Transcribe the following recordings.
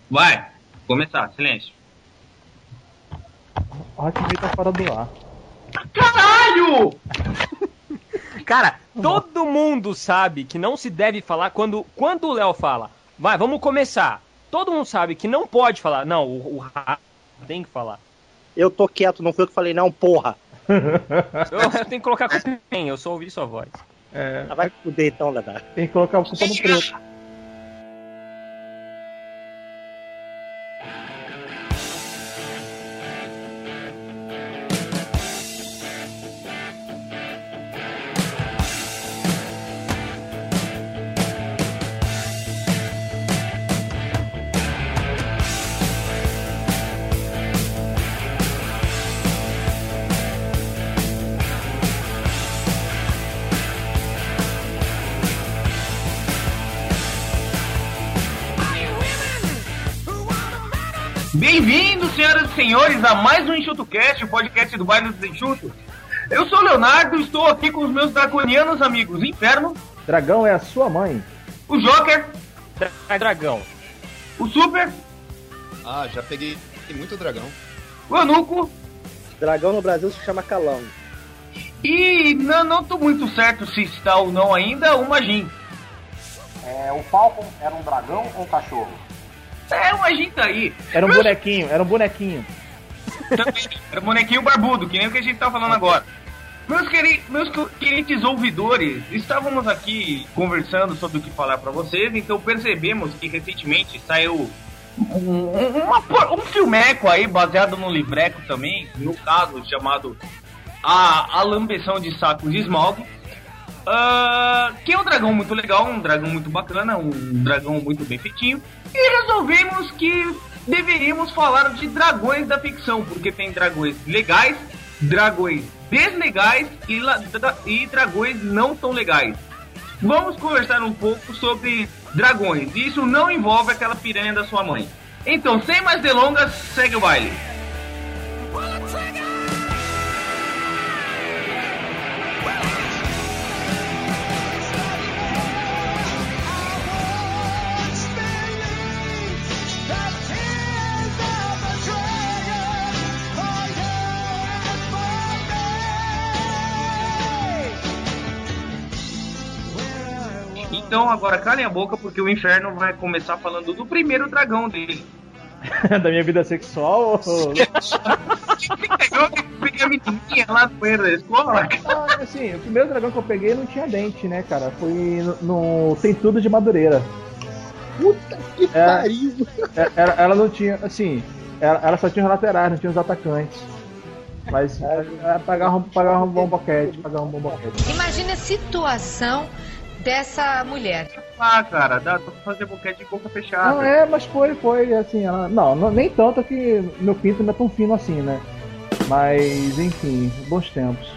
Vai, começar, silêncio. O Hackman tá fora do ar. Caralho! Cara, todo mundo sabe que não se deve falar quando o Léo fala. Vai, vamos começar. Todo mundo sabe que não pode falar. Não, o tem que falar. Eu tô quieto, não foi eu que falei não, porra. Eu tenho que colocar a culpa em mim, eu só ouvi sua voz. Vai fuder então, Ledar. Tem que colocar a culpa no preto. Bem-vindos, senhoras e senhores, a mais um EnxutoCast, o podcast do bairro dos Enxutos. Eu sou o Leonardo, estou aqui com os meus draconianos amigos Inferno. Dragão é a sua mãe. O Joker. Dragão. O Super. Já peguei muito dragão. O Anuco. Dragão no Brasil se chama Calão. E não tô muito certo se está ou não ainda, o Magin. O Falcon era um dragão ou um cachorro? O Magin tá aí. Era um bonequinho. Também, era um bonequinho barbudo, que nem o que a gente tá falando agora. Meus queridos ouvidores, estávamos aqui conversando sobre o que falar pra vocês, então percebemos que recentemente saiu um filmeco aí, baseado no livreco também, no caso, chamado A Lambeção de Saco de Smaug. Que é um dragão muito legal, um dragão muito bacana, um dragão muito bem feitinho. E resolvemos que deveríamos falar de dragões da ficção, porque tem dragões legais, dragões deslegais e dragões não tão legais. Vamos conversar um pouco sobre dragões. Isso não envolve aquela piranha da sua mãe. Então, sem mais delongas, segue o baile. Então agora calem a boca porque o Inferno vai começar falando do primeiro dragão dele. Da minha vida sexual? Eu peguei a menininha lá no banheiro da escola. Assim, o primeiro dragão que eu peguei não tinha dente, né, cara? Foi no Tem Tudo de Madureira. Puta que pariu! Ela não tinha, assim, ela só tinha os laterais, não tinha os atacantes. Mas pagava um bom boquete, Imagina a situação dessa mulher. Cara, dá pra fazer boquete de boca fechada. Não, mas foi assim, ela... Não, nem tanto que meu pinto não é tão fino assim, né? Mas, enfim, bons tempos.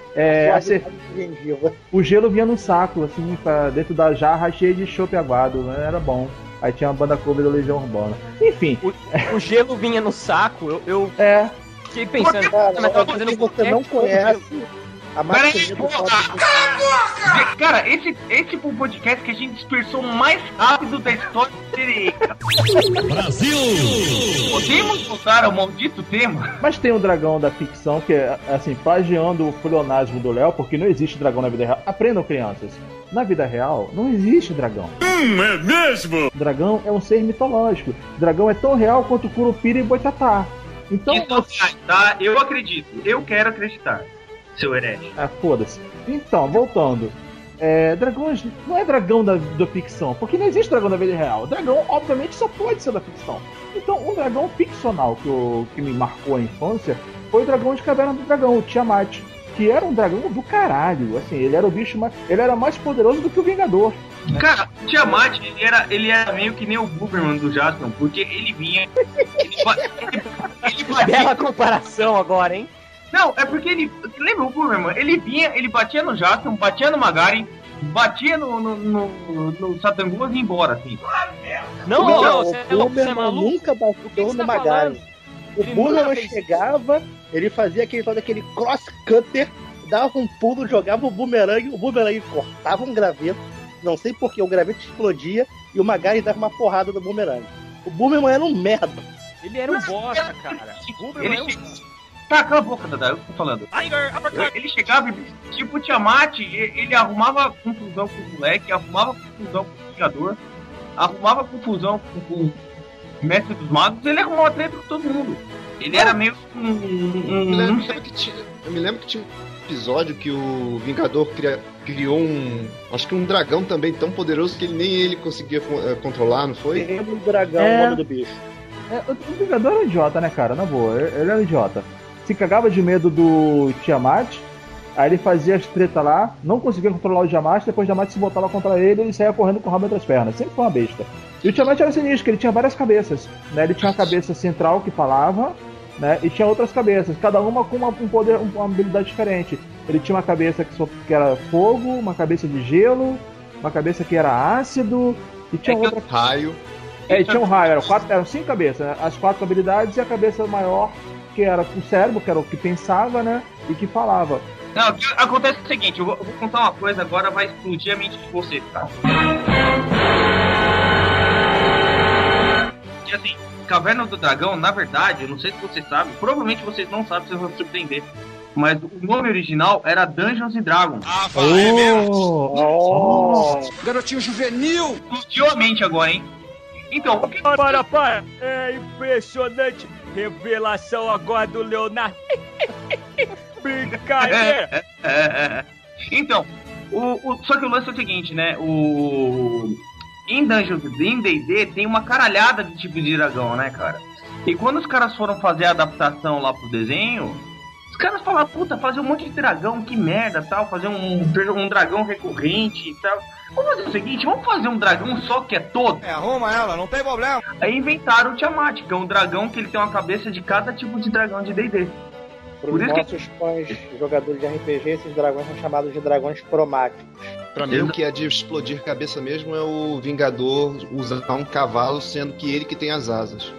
O gelo vinha no saco, assim, dentro da jarra cheia de chope aguado, né? Era bom. Aí tinha uma banda cover da Legião Urbana. Enfim. O gelo vinha no saco, eu fiquei pensando... Porque você não conhece... Cara, esse foi o podcast que a gente dispersou mais rápido da história do Brasil! Podemos voltar ao maldito tema? Mas tem um dragão da ficção que é, assim, plagiando o pleonasmo do Léo, porque não existe dragão na vida real. Aprendam, crianças. Na vida real, não existe dragão. É mesmo? Dragão é um ser mitológico. Dragão é tão real quanto Curupira e Boitatá. Então tá, eu acredito. Eu quero acreditar. Seu herege. Foda-se. Então, voltando. Dragões não é dragão da ficção, porque não existe dragão da vida real. Dragão, obviamente, só pode ser da ficção. Então, um dragão ficcional que me marcou a infância foi o dragão de Caverna do Dragão, o Tiamat, que era um dragão do caralho. Assim, ele era o bicho ele era mais poderoso do que o Vingador. Cara, o Tiamat, ele era meio que nem o Buberman do Jaspion, porque ele vinha... Bela comparação agora, hein? Não, é porque ele... Lembra o Buberman? Ele vinha, ele batia no Jaspion, batia no Magaren, batia no Satanguas e ia embora, assim. Não, o Buberman nunca bateu no Magaren. O Buberman chegava, ele fazia aquele cross-cutter, dava um pulo, jogava o bumerangue cortava um graveto, não sei porque, o graveto explodia e o Magaren dava uma porrada no bumerangue. O Boomerman era um merda. Ele era um bosta, cara. O Boomerman era um bosta. Tá, cala a boca, Dada, eu tô falando. Ele chegava e, tipo, o Tiamat, ele arrumava confusão com o moleque, arrumava confusão com o Vingador, arrumava confusão com o Mestre dos Magos, ele arrumava treta com todo mundo. Ele era meio Eu me lembro que tinha um episódio que o Vingador criou acho que um dragão também tão poderoso que nem ele conseguia controlar, não foi? O dragão, o nome do bicho. O Vingador era um idiota, né, cara? Na boa, ele era um idiota. Se cagava de medo do Tiamat, aí ele fazia as tretas lá, não conseguia controlar o Tiamat, depois o Tiamat se botava contra ele e ele saía correndo com o rabo entre as pernas. Sempre foi uma besta. E o Tiamat era sinistro, ele tinha várias cabeças, né? Ele tinha uma cabeça central que falava, né? E tinha outras cabeças, cada uma com um poder, uma habilidade diferente. Ele tinha uma cabeça que era fogo, uma cabeça de gelo, uma cabeça que era ácido, e tinha outra... Raio. Tinha um raio, eram 5 cabeças, né? As 4 habilidades e a cabeça maior, que era o cérebro, que era o que pensava, né? E que falava. Não, o que acontece é o seguinte, eu vou contar uma coisa, agora vai explodir a mente de vocês, tá? E assim, Caverna do Dragão, na verdade, eu não sei se vocês sabem, provavelmente vocês não sabem, vocês vão se surpreender. Mas o nome original era Dungeons and Dragons. Ah, é mesmo? Garotinho juvenil! Explodiu a mente agora, hein? Então, o que... Para! É impressionante! Revelação agora do Leonardo! Brincadeira! Então, só que o lance é o seguinte, né? Em D&D tem uma caralhada de tipo de dragão, né, cara? E quando os caras foram fazer a adaptação lá pro desenho, os caras falaram, puta, fazer um monte de dragão, que merda, tal, fazer um dragão recorrente e tal. Vamos fazer o seguinte, vamos fazer um dragão só que é todo? Arruma ela, não tem problema. Aí inventaram o Tiamat, que é um dragão que ele tem uma cabeça de cada tipo de dragão de D&D. Para os nossos fãs jogadores de RPG, esses dragões são chamados de dragões cromáticos. Pra mim, o que é de explodir cabeça mesmo é o Vingador usar um cavalo, sendo que ele que tem as asas.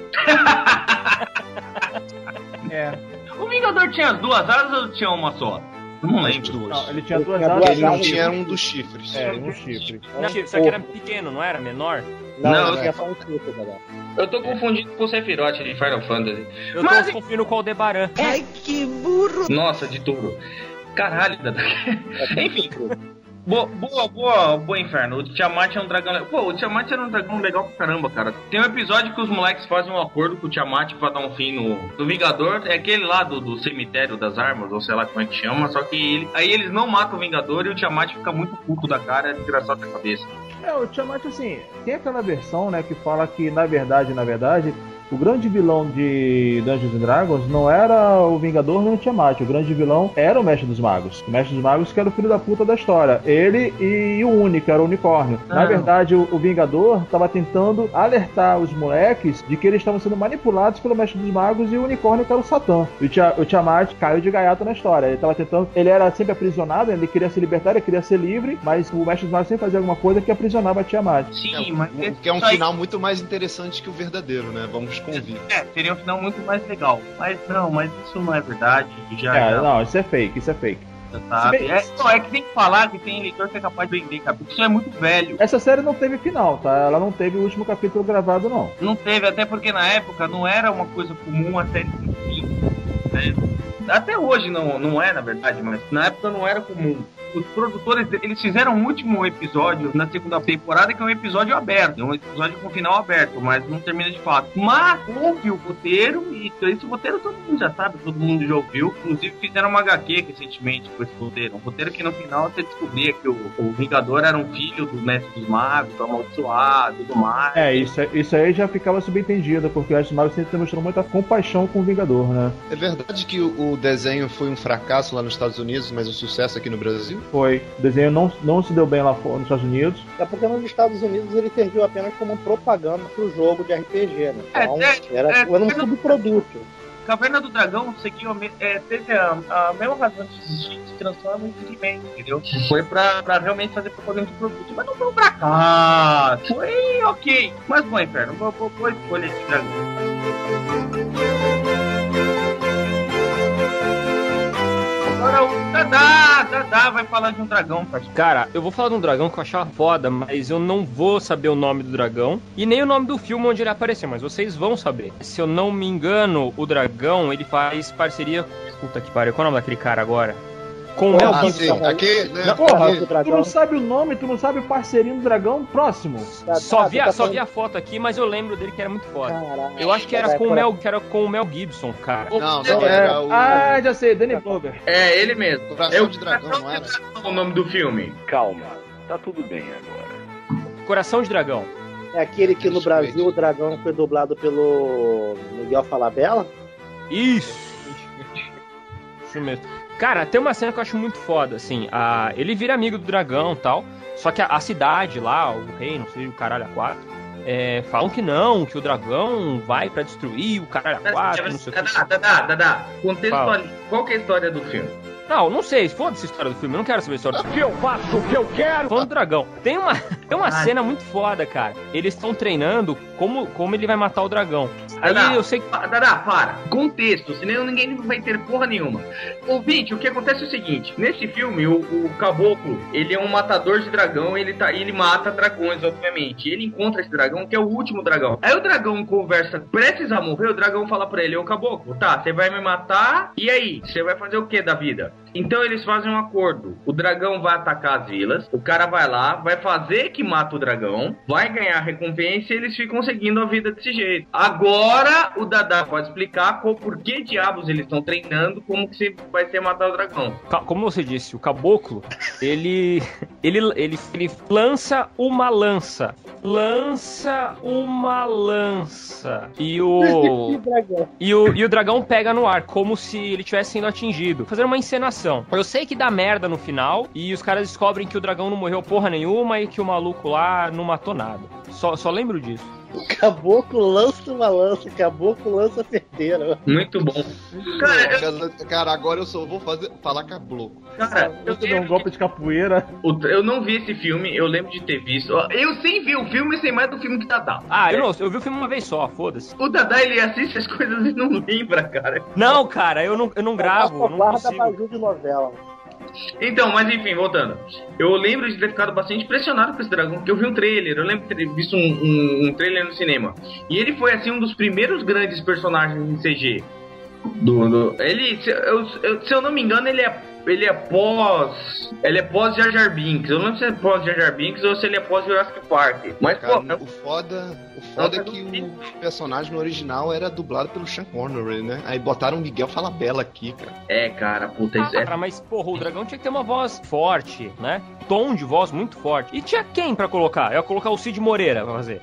O Vingador tinha as 2 asas ou tinha uma só? Não lembro. Não, ele tinha 2 asas. Ele não tinha um dos chifres. Um chifre. Não, só que era pequeno, não era? Menor? Não, tinha só um chifre, galera. Eu tô confundindo com o Sephiroth de Final Fantasy. Eu tô confundindo com o Aldebaran. Ai, que burro! Nossa, de touro. Caralho, Dada. Enfim. Boa, Inferno. O Tiamat é um dragão... Pô, o Tiamat era um dragão legal pra caramba, cara. Tem um episódio que os moleques fazem um acordo com o Tiamat pra dar um fim no Vingador. É aquele lá do cemitério das armas, ou sei lá como é que chama. Só que aí eles não matam o Vingador e o Tiamat fica muito puto da cara, é desgraçado da cabeça. O Tiamat, assim, tem aquela versão, né, que fala que, na verdade, o grande vilão de Dungeons & Dragons não era o Vingador nem o Tiamat. O grande vilão era o Mestre dos Magos. O Mestre dos Magos que era o filho da puta da história. Ele e o Único, era o unicórnio. Na verdade, o Vingador estava tentando alertar os moleques de que eles estavam sendo manipulados pelo Mestre dos Magos e o unicórnio que era o Satã. O Tiamat caiu de gaiato na história. Ele estava tentando... Ele era sempre aprisionado, ele queria se libertar, ele queria ser livre, mas o Mestre dos Magos sempre fazia alguma coisa que aprisionava a Tiamat. Sim, mas... Que é um final muito mais interessante que o verdadeiro, né? Vamos convir. Seria um final muito mais legal. Mas isso não é verdade. Não, isso é fake. Sabe? É que tem que falar que tem leitor que é capaz de vender, cara, porque isso é muito velho. Essa série não teve final, tá? Ela não teve o último capítulo gravado, não. Não teve, até porque na época não era uma coisa comum a série ter fim, né? Até hoje não é, na verdade, mas na época não era comum. Os produtores, eles fizeram um último episódio na segunda temporada, que é um episódio aberto, um episódio com final aberto, mas não termina de fato. Mas houve o roteiro, e esse roteiro todo mundo já sabe, todo mundo já ouviu. Inclusive fizeram uma HQ recentemente com esse roteiro. Um roteiro que no final você descobria que o Vingador era um filho do Mestre dos Magos, amaldiçoado e tudo mais. Isso aí já ficava subentendido, porque o Mestre dos Magos sempre demonstrou muita compaixão com o Vingador, né? É verdade que o desenho foi um fracasso lá nos Estados Unidos, mas um sucesso aqui no Brasil? Foi. O desenho não se deu bem lá nos Estados Unidos. É porque nos Estados Unidos ele serviu apenas como propaganda pro jogo de RPG, né? Então, era um subproduto. Caverna do Dragão teve a mesma razão de existir, se transforma em He-Man, entendeu? Foi pra realmente fazer propaganda de produto, mas não foi um fracasso. Foi ok. Mas bom, Inferno, vou escolher esse dragão. Agora o Dadá vai falar de um dragão, parceiro. Cara, eu vou falar de um dragão que eu achava foda, mas eu não vou saber o nome do dragão e nem o nome do filme onde ele apareceu, mas vocês vão saber. Se eu não me engano, o dragão, ele faz parceria... Puta que pariu, qual é o nome daquele cara agora? Com o Mel Gibson. Tu não sabe o nome, tu não sabe o parceirinho do dragão próximo. Só vi a foto aqui, mas eu lembro dele que era muito foda. Caraca, eu acho que era com o Mel Gibson, cara. Não era o... Ah, já sei, Danny Glover. É, ele mesmo. Coração de Dragão, não era? O nome do filme. Calma, tá tudo bem agora. Coração de Dragão. É aquele que no Brasil o dragão foi dublado pelo Miguel Falabella? Isso mesmo. Cara, tem uma cena que eu acho muito foda, assim, ele vira amigo do dragão e tal, só que a cidade lá, o rei, não sei, o caralho a quatro, falam que não, que o dragão vai pra destruir o caralho a quatro, não sei o que. Dadá, contextualiza. Qual que é a história do filme? Não sei, foda-se a história do filme, eu não quero saber a história do filme. Eu faço o que eu quero! Falando do dragão, tem uma cena muito foda, cara. Eles estão treinando como ele vai matar o dragão. Dadá, aí eu sei que... Dadá, para. Contexto, senão ninguém vai ter porra nenhuma. Ouvinte, o que acontece é o seguinte. Nesse filme, o caboclo, ele é um matador de dragão, ele mata dragões, obviamente. Ele encontra esse dragão, que é o último dragão. Aí o dragão conversa, prestes a morrer, o dragão fala pra ele, ô caboclo, tá, você vai me matar, e aí? Você vai fazer o que da vida? Então eles fazem um acordo. O dragão vai atacar as vilas, o cara vai lá, vai fazer que mata o dragão, vai ganhar recompensa e eles ficam seguindo a vida desse jeito. Agora o Dadá pode explicar por que diabos eles estão treinando, como que vai ser matar o dragão. Como você disse, o caboclo, ele lança uma lança. E o dragão pega no ar, como se ele estivesse sendo atingido. Fazendo uma encenação. Eu sei que dá merda no final, e os caras descobrem que o dragão não morreu porra nenhuma e que o maluco lá não matou nada. Só lembro disso. O caboclo lança uma lança, o caboclo lança certeira. Muito bom. Cara, agora eu só vou falar caboclo. Cara, eu dei um golpe de capoeira. Eu não vi esse filme, eu lembro de ter visto. Eu sem ver o filme, sei mais do filme que Dadá. Eu vi o filme uma vez só, foda-se. O Dadá, ele assiste as coisas e não lembra, cara. Não, cara, eu não gravo, eu não consigo. Guarda de novela. Então, mas enfim, voltando. Eu lembro de ter ficado bastante impressionado com esse dragão, porque eu vi um trailer, eu lembro de ter visto um trailer no cinema. E ele foi, assim, um dos primeiros grandes personagens em CG. Se eu não me engano, ele é pós Jar Jar Binks. Eu não lembro se é pós Jar Jar Binks ou se ele é pós Jurassic Park. Mas, cara, o foda é que o personagem no original era dublado pelo Sean Connery, né? Aí botaram o Miguel Falabella aqui, cara. Cara, puta, isso é... Mas, porra, o dragão tinha que ter uma voz forte, né? Tom de voz muito forte. E tinha quem pra colocar? Eu ia colocar o Cid Moreira pra fazer.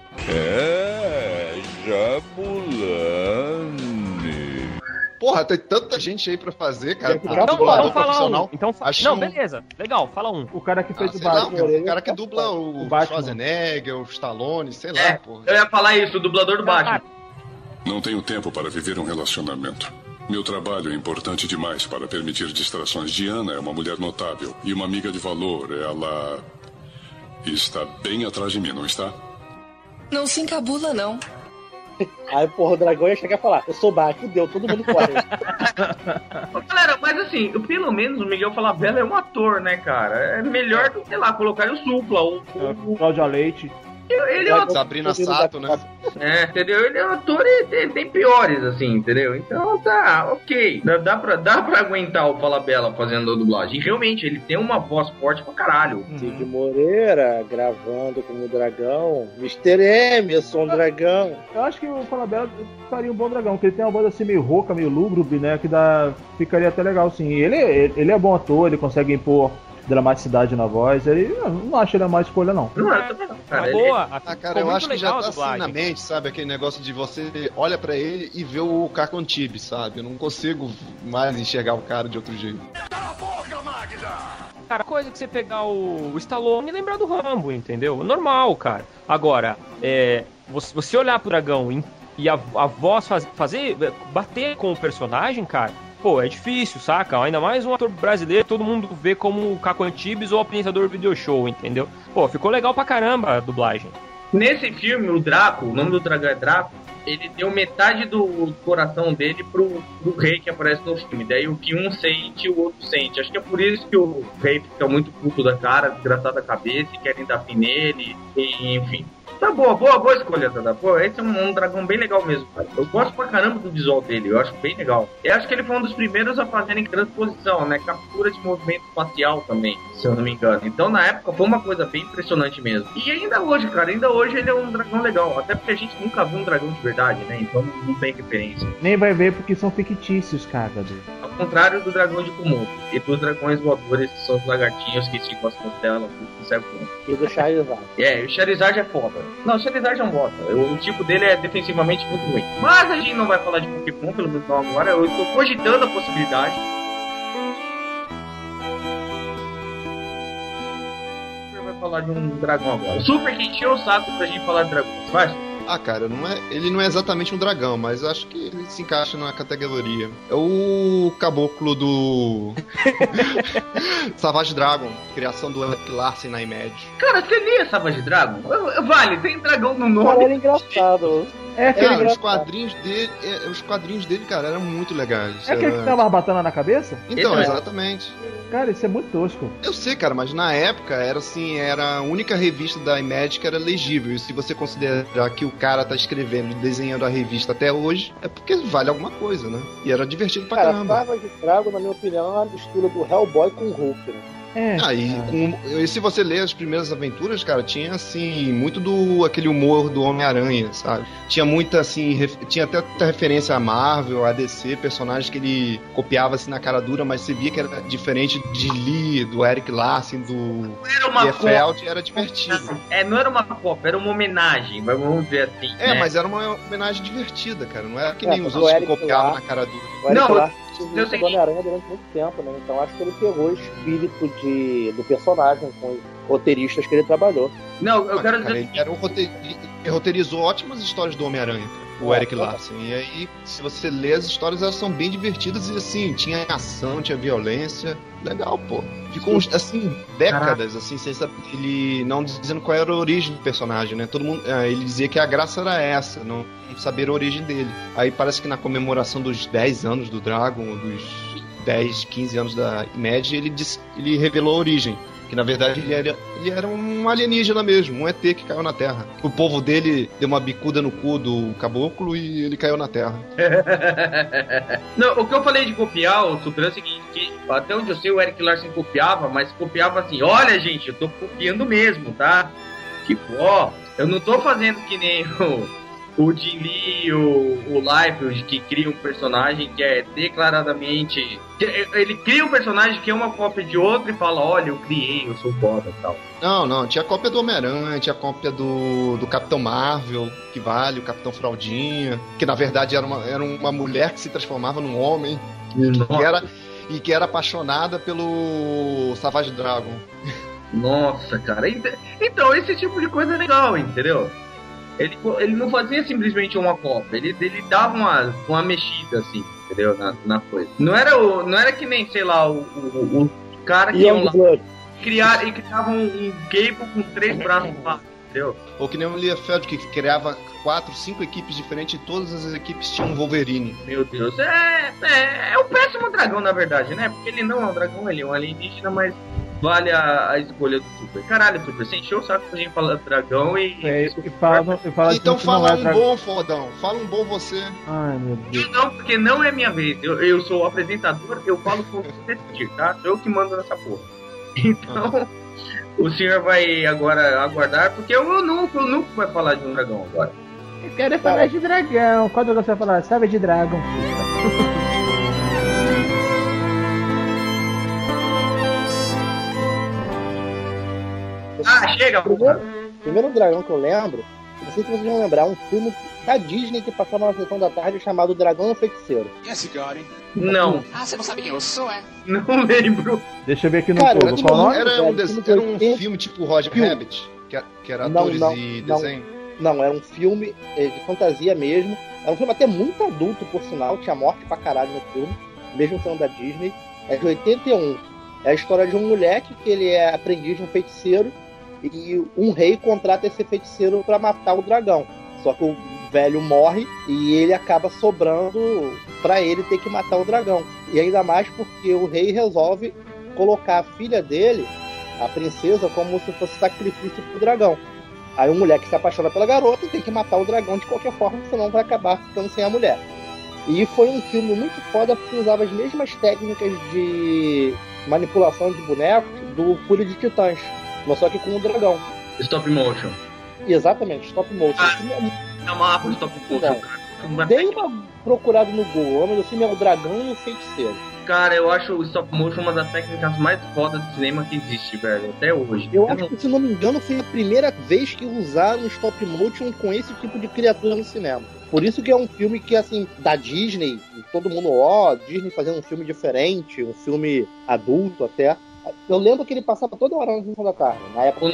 Jabulani. Porra, tem tanta gente aí pra fazer, cara. Então fala um. Não, beleza. Legal, fala um. O cara que fez o Batman. O cara que dubla o Schwarzenegger, o Stallone, sei lá, porra. Eu ia falar isso, o dublador do Batman. Não tenho tempo para viver um relacionamento. Meu trabalho é importante demais para permitir distrações. Diana é uma mulher notável e uma amiga de valor. Ela está bem atrás de mim, não está? Não se encabula, não. Aí, porra, o dragão ia chegar e falar, eu sou baixo, deu, todo mundo corre. Galera, mas assim, pelo menos o Miguel Falabella é um ator, né, cara? É melhor do que, sei lá, colocar o Supla, o Cláudia Leite. Ele é um ator. Sabrina Sato, né? Entendeu? Ele é um ator e tem piores, assim, entendeu? Então tá, ok. Dá pra aguentar o Falabella fazendo a dublagem. E realmente, ele tem uma voz forte pra caralho. Cid Moreira gravando como dragão. Mr. M, eu sou um dragão. Eu acho que o Falabella faria um bom dragão, porque ele tem uma voz assim meio rouca, meio lúgubre, né? Que ficaria até legal, sim. Ele é bom ator, ele consegue impor dramaticidade na voz, ele não acho ele a mais escolha, não. Cara, eu acho que já tá assim na mente, sabe? Aquele negócio de você olha pra ele e vê o Caco Antibes, sabe? Eu não consigo mais enxergar o cara de outro jeito. Cala a boca, Magda! Cara, coisa que você pegar o Stallone e lembrar do Rambo, entendeu? Normal, cara. Agora, você olhar pro dragão e a voz bater com o personagem, cara, pô, é difícil, saca? Ainda mais um ator brasileiro, todo mundo vê como o Caco Antibes ou apresentador do video show, entendeu? Pô, ficou legal pra caramba a dublagem. Nesse filme, o Draco, o nome do dragão é Draco, ele deu metade do coração dele pro rei que aparece no filme. Daí o que um sente, o outro sente. Acho que é por isso que o rei fica muito puto da cara, desgraçado da cabeça, e querem dar fim nele, e, enfim. Tá boa escolha, Tata. Pô, esse é um dragão bem legal mesmo, cara. Eu gosto pra caramba do visual dele, eu acho bem legal. Eu acho que ele foi um dos primeiros a fazerem transposição, né? Captura de movimento facial também, se eu não me engano. Então, na época, foi uma coisa bem impressionante mesmo. E ainda hoje, cara, ele é um dragão legal. Até porque a gente nunca viu um dragão de verdade, né? Então, não tem referência. Nem vai ver porque são fictícios, cara. Ao contrário do dragão de Komodo e dos dragões voadores, que são os lagartinhos que esticam as costelas, que serve e do Charizard. O Charizard é foda. Não, o Charizard é um bosta. O tipo dele é defensivamente muito ruim. Mas a gente não vai falar de Pokémon, pelo menos não agora. Eu estou cogitando a possibilidade. Vai falar de um dragão agora. Super que encheu o saco pra gente falar de dragões. Vai? Ah, cara, ele não é exatamente um dragão, mas eu acho que ele se encaixa numa categoria. É o caboclo do Savage Dragon, criação do Eric Larsen na Image. Cara, você lia Savage Dragon? Vale, tem dragão no nome. Cara, era engraçado. Os quadrinhos dele, cara, eram muito legais. É aquele que tem uma barbatana na cabeça? Então, exatamente. Cara, isso é muito tosco. Eu sei, cara, mas na época era a única revista da Image que era legível. E se você considerar que o cara tá escrevendo e desenhando a revista até hoje, é porque vale alguma coisa, né? E era divertido pra caramba. Savage Dragon, na minha opinião, é uma mistura do Hellboy com o Hulk, né? E se você ler as primeiras aventuras, cara, tinha assim muito aquele humor do Homem-Aranha, sabe? Tinha muita assim, tinha até referência a Marvel, a DC, personagens que ele copiava assim na cara dura, mas você via que era diferente de Lee, do Eric Larsen, do Liefeld, era divertido. Não era uma cópia, era uma homenagem, vamos ver assim. Né? Mas era uma homenagem divertida, cara. Não era que nem os outros que copiavam na cara dura. Não, o Homem-Aranha durante muito tempo, né? Então acho que ele pegou o espírito do personagem com os roteiristas que ele trabalhou. Não, eu quero dizer. Ele roteirizou ótimas histórias do Homem-Aranha, o Eric Larsen. E aí, se você lê as histórias, elas são bem divertidas e assim, tinha ação, tinha violência. Legal, pô. Ficou, assim, décadas, assim, sem saber, ele não dizendo qual era a origem do personagem, né? Todo mundo, ele dizia que a graça era essa, não saber a origem dele. Aí parece que na comemoração dos 10 anos do Dragon, dos 10, 15 anos da Image, ele revelou a origem. Que na verdade ele era um alienígena mesmo, um ET que caiu na Terra. O povo dele deu uma bicuda no cu do caboclo e ele caiu na Terra. Não, o que eu falei de copiar, o Super, é o seguinte, que até onde eu sei o Eric Larsen copiava, mas copiava assim, olha gente, eu tô copiando mesmo, tá? Tipo, eu não tô fazendo que nem o Jim Lee, o Liefeld, que cria um personagem que é declaradamente... Ele cria um personagem que é uma cópia de outro e fala, olha, eu criei, eu sou foda e tal. Não, tinha cópia do Homem-Aranha, tinha cópia do Capitão Marvel, que vale, o Capitão Fraldinha, que na verdade era uma mulher que se transformava num homem, que era apaixonada pelo Savage Dragon. Nossa, cara. Então, esse tipo de coisa é legal, entendeu? Ele não fazia simplesmente uma cópia, ele dava uma mexida, assim, entendeu? Na coisa. Não era que nem, sei lá, o cara que iam lá criar e criava um Cable com 3 braços lá, entendeu? Ou que nem o Liefeld, que criava 4, 5 equipes diferentes e todas as equipes tinham um Wolverine. Meu Deus, é um péssimo dragão, na verdade, né? Porque ele não é um dragão, ele é um alienígena, mas vale a escolha do Super. Caralho, Super, você encheu o saco pra gente falar de dragão Então fala um bom, fodão. Fala um bom você. Ai, meu Deus. Não, porque não é minha vez. Eu sou o apresentador, eu falo com você decidir, tá? Sou eu que mando nessa porra. Então, o senhor vai agora aguardar, porque eu nunca vai falar de um dragão agora. Eu quero falar de dragão. Qual dragão você vai falar? Sabe de Dragon. Chega! Primeiro dragão que eu lembro, não sei se vocês vão lembrar, um filme da Disney que passava na sessão da tarde chamado Dragão e o Feiticeiro. Não. Você não sabe quem eu sou, é? Não lembro. Deixa eu ver aqui no Google. Qual nome? Era um filme tipo Roger Rabbit, que era atores e desenho. Não, era um filme de fantasia mesmo. Era um filme até muito adulto, por sinal. Tinha morte pra caralho no filme, mesmo sendo da Disney. É de 81. É a história de um moleque que ele é aprendiz de um feiticeiro e um rei contrata esse feiticeiro pra matar o dragão. Só que o velho morre e ele acaba sobrando pra ele ter que matar o dragão. E ainda mais porque o rei resolve colocar a filha dele, a princesa, como se fosse sacrifício pro dragão. Aí o moleque se apaixona pela garota e tem que matar o dragão de qualquer forma, senão vai acabar ficando sem a mulher. E foi um filme muito foda porque usava as mesmas técnicas de manipulação de bonecos do Fúria de Titãs, mas só que com o dragão. Stop motion. Exatamente, stop motion. É uma árvore stop motion, cara. Dei uma procurada no Google, o nome do filme é O Dragão e o Feiticeiro. Cara, eu acho o stop motion uma das técnicas mais fodas de cinema que existe, velho, até hoje. Eu acho que, se não me engano, foi a primeira vez que usaram stop motion com esse tipo de criatura no cinema. Por isso que é um filme que, assim, da Disney, todo mundo, Disney fazendo um filme diferente, um filme adulto até. Eu lembro que ele passava toda hora na Sessão da Tarde, na época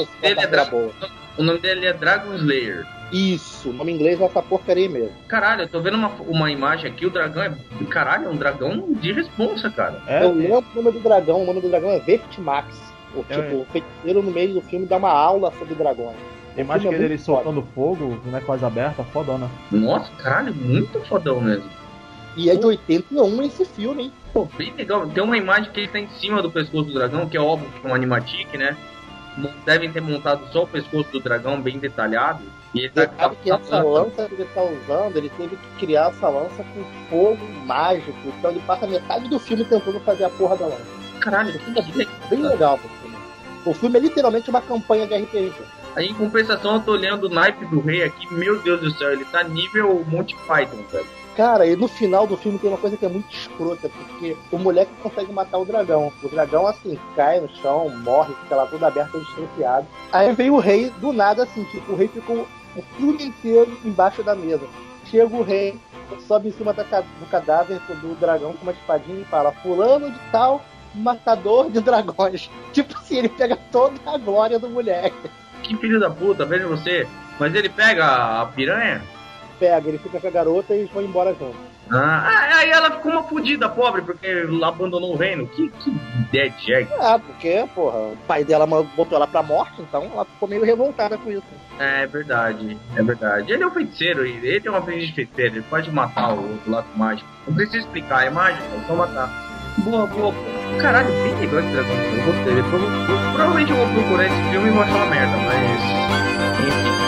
o nome dele é Dragon Slayer. Isso, o nome em inglês é essa porcaria mesmo. Caralho, eu tô vendo uma imagem aqui, o dragão é... Caralho, é um dragão de responsa, cara. Eu lembro o nome do dragão é Vertimax. O feiticeiro no meio do filme dá uma aula sobre dragões. Tem mais que ele soltando fogo, né, com as abertas, fodona. Nossa, caralho, muito fodão mesmo. E é de 81 esse filme, hein? Pô, bem legal. Tem uma imagem que ele tá em cima do pescoço do dragão, que é óbvio que é um animatic, né? Devem ter montado só o pescoço do dragão bem detalhado. E ele sabe que essa lança que ele tá usando, ele teve que criar essa lança com fogo mágico. Então ele passa metade do filme tentando fazer a porra da lança. Caralho, o filme é bem legal. O filme é literalmente uma campanha de RPG. Aí, em compensação, eu tô olhando o naipe do rei aqui. Meu Deus do céu, ele tá nível Monty Python, velho. Cara, e no final do filme tem uma coisa que é muito escrota, porque o moleque consegue matar o dragão. O dragão, assim, cai no chão, morre, fica lá todo aberto, destroçado. Aí vem o rei, do nada, assim, tipo, o rei ficou o filme inteiro embaixo da mesa. Chega o rei, sobe em cima do cadáver do dragão com uma espadinha e fala: fulano de tal, matador de dragões. Tipo assim, ele pega toda a glória do moleque. Que filho da puta, veja você. Mas ele pega a piranha? Pega, ele fica com a garota e eles vão embora junto. Aí ela ficou uma fodida, pobre, porque abandonou o reino. Que dead jag. Porque, porra, o pai dela botou ela pra morte, então ela ficou meio revoltada com isso. É verdade, é verdade. Ele é um feiticeiro, ele é um aprendiz de feiticeiro, ele pode matar o outro lado mágico. Não precisa explicar, é mágico, é só matar. Boa. Caralho, bem legal esse dragão. Eu gostei. Provavelmente eu vou procurar esse filme e vou achar uma merda, mas... enfim.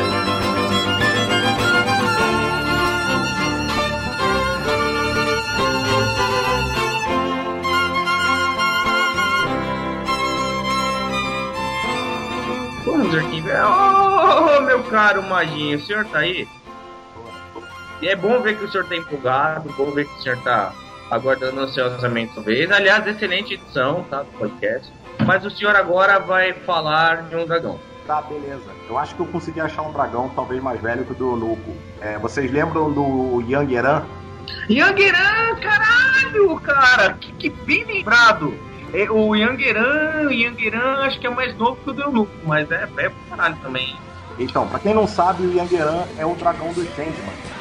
Meu caro Maginho, o senhor tá aí? E é bom ver que o senhor tá empolgado, bom ver que o senhor tá aguardando ansiosamente sua vez. Aliás, excelente edição, tá, do podcast. Mas o senhor agora vai falar de um dragão. Tá, beleza. Eu acho que eu consegui achar um dragão talvez mais velho que o do Eunuco. Vocês lembram do Yangeran? Yangeran, caralho, cara! Que bem lembrado! O Yangeran acho que é mais novo que o do Eunuco, mas é pro caralho também. Então, pra quem não sabe, o Yangeran é o dragão do Changeman.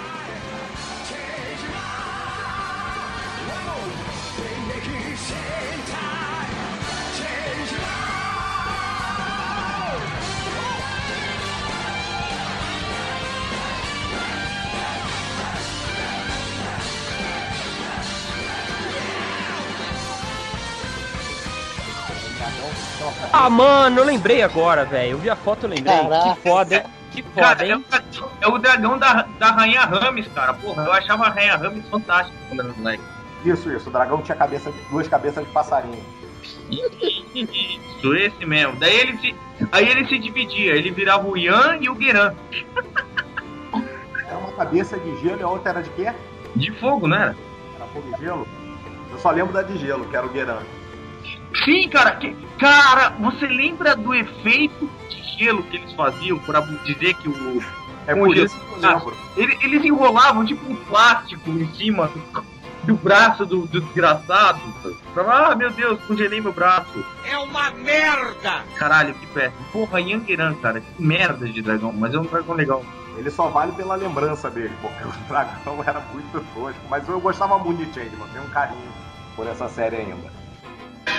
Mano, eu lembrei agora, velho. Eu vi a foto, eu lembrei. Caraca. Que foda, hein? Que foda, cara, hein? É o dragão da Rainha Rames, cara. Porra, eu achava a Rainha Rames fantástica quando era moleque. Isso. O dragão tinha duas cabeças de passarinho. Isso, esse mesmo. Daí ele se dividia. Ele virava o Yan e o Geran. Era uma cabeça de gelo e a outra era de quê? De fogo, né? Era fogo e gelo? Eu só lembro da de gelo, que era o Geran. Sim, cara. Cara, você lembra do efeito de gelo que eles faziam pra dizer que o... É por isso que eu lembro. Eles enrolavam tipo um plástico em cima do braço do desgraçado. Meu Deus, congelei meu braço. É uma merda! Caralho, que péssimo. Porra, Yangeran, cara, que merda de dragão. Mas é um dragão legal. Ele só vale pela lembrança dele, porque o dragão era muito tosco. Mas eu gostava muito de Changeman, tenho um carinho por essa série ainda.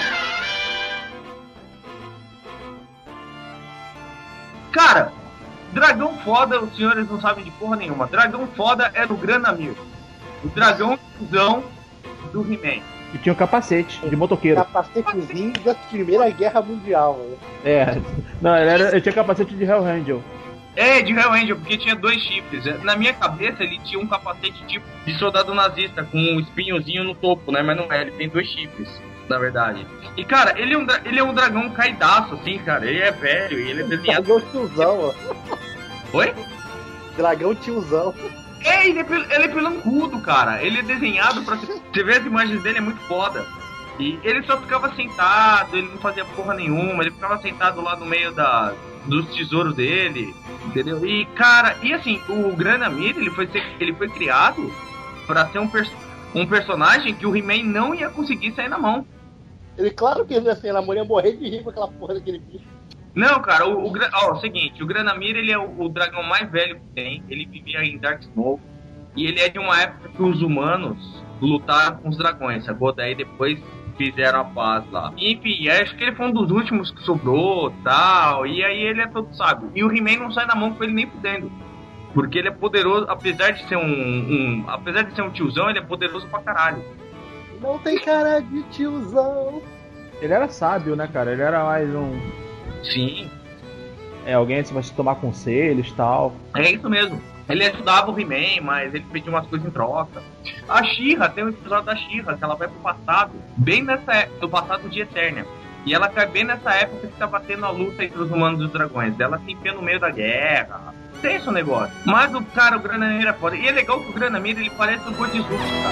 Cara, dragão foda, os senhores não sabem de porra nenhuma. Dragão foda era o Granamir. O dragão fusão do He-Man. E tinha um capacete de motoqueiro. Capacetezinho da Primeira Guerra Mundial. Né? Não, ele tinha capacete de Hell Angel. De Hell Angel, porque tinha 2 chifres. Na minha cabeça ele tinha um capacete tipo de soldado nazista, com um espinhozinho no topo, né? Mas não é, ele tem 2 chifres, na verdade. E cara, ele é um dragão caidaço, assim, cara. Ele é velho e ele é desenhado. Dragão tiozão, ó. Oi? Dragão tiozão. Ele é pelancudo, cara. Ele é desenhado pra... Você vê as imagens dele, é muito foda. E ele só ficava sentado, ele não fazia porra nenhuma. Ele ficava sentado lá no meio dos tesouros dele, entendeu? E, cara, e assim, o Granamir, ele foi criado pra ser um personagem que o He-Man não ia conseguir sair na mão. Claro que ele ia sair na mão, ia morrer de rir com aquela porra daquele bicho. Não, cara, o seguinte, o Granamir, ele é o dragão mais velho que tem, ele vivia em Dark Snow, e ele é de uma época que os humanos lutaram com os dragões, sacou? Daí depois fizeram a paz lá. Enfim, acho que ele foi um dos últimos que sobrou, tal, e aí ele é todo sábio. E o He-Man não sai na mão com ele nem fudendo, porque ele é poderoso, apesar de ser apesar de ser um tiozão, ele é poderoso pra caralho. Não tem cara de tiozão. Ele era sábio, né, cara? Ele era mais um... Sim. Alguém que vai se tomar conselhos e tal. É isso mesmo. Ele ajudava o He-Man, mas ele pedia umas coisas em troca. A She-Ra, tem um episódio da She-Ra, que ela vai pro passado, bem nessa época, do passado de Eternia. E ela cai bem nessa época que tá batendo a luta entre os humanos e os dragões. Ela se enfia no meio da guerra. Tem esse negócio. Mas o Granamir é foda. E é legal que o Granamir, ele parece um Godzilla,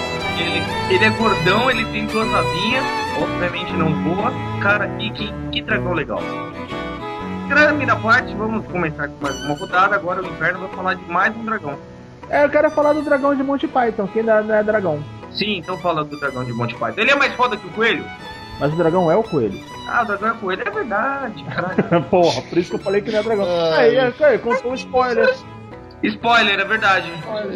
cara. Ele é gordão, ele tem 2 asinhas, obviamente não voa. Cara, que dragão legal. Granamir à parte, vamos começar com mais uma rodada. Agora o Inferno vai falar de mais um dragão. Eu quero falar do dragão de Monty Python, que ainda não é dragão. Sim, então fala do dragão de Monty Python. Ele é mais foda que o coelho? Mas o dragão é o coelho. O dragão é o coelho, é verdade, caralho. Porra, por isso que eu falei que não é dragão. Aí, contou um spoiler. Spoiler, é verdade.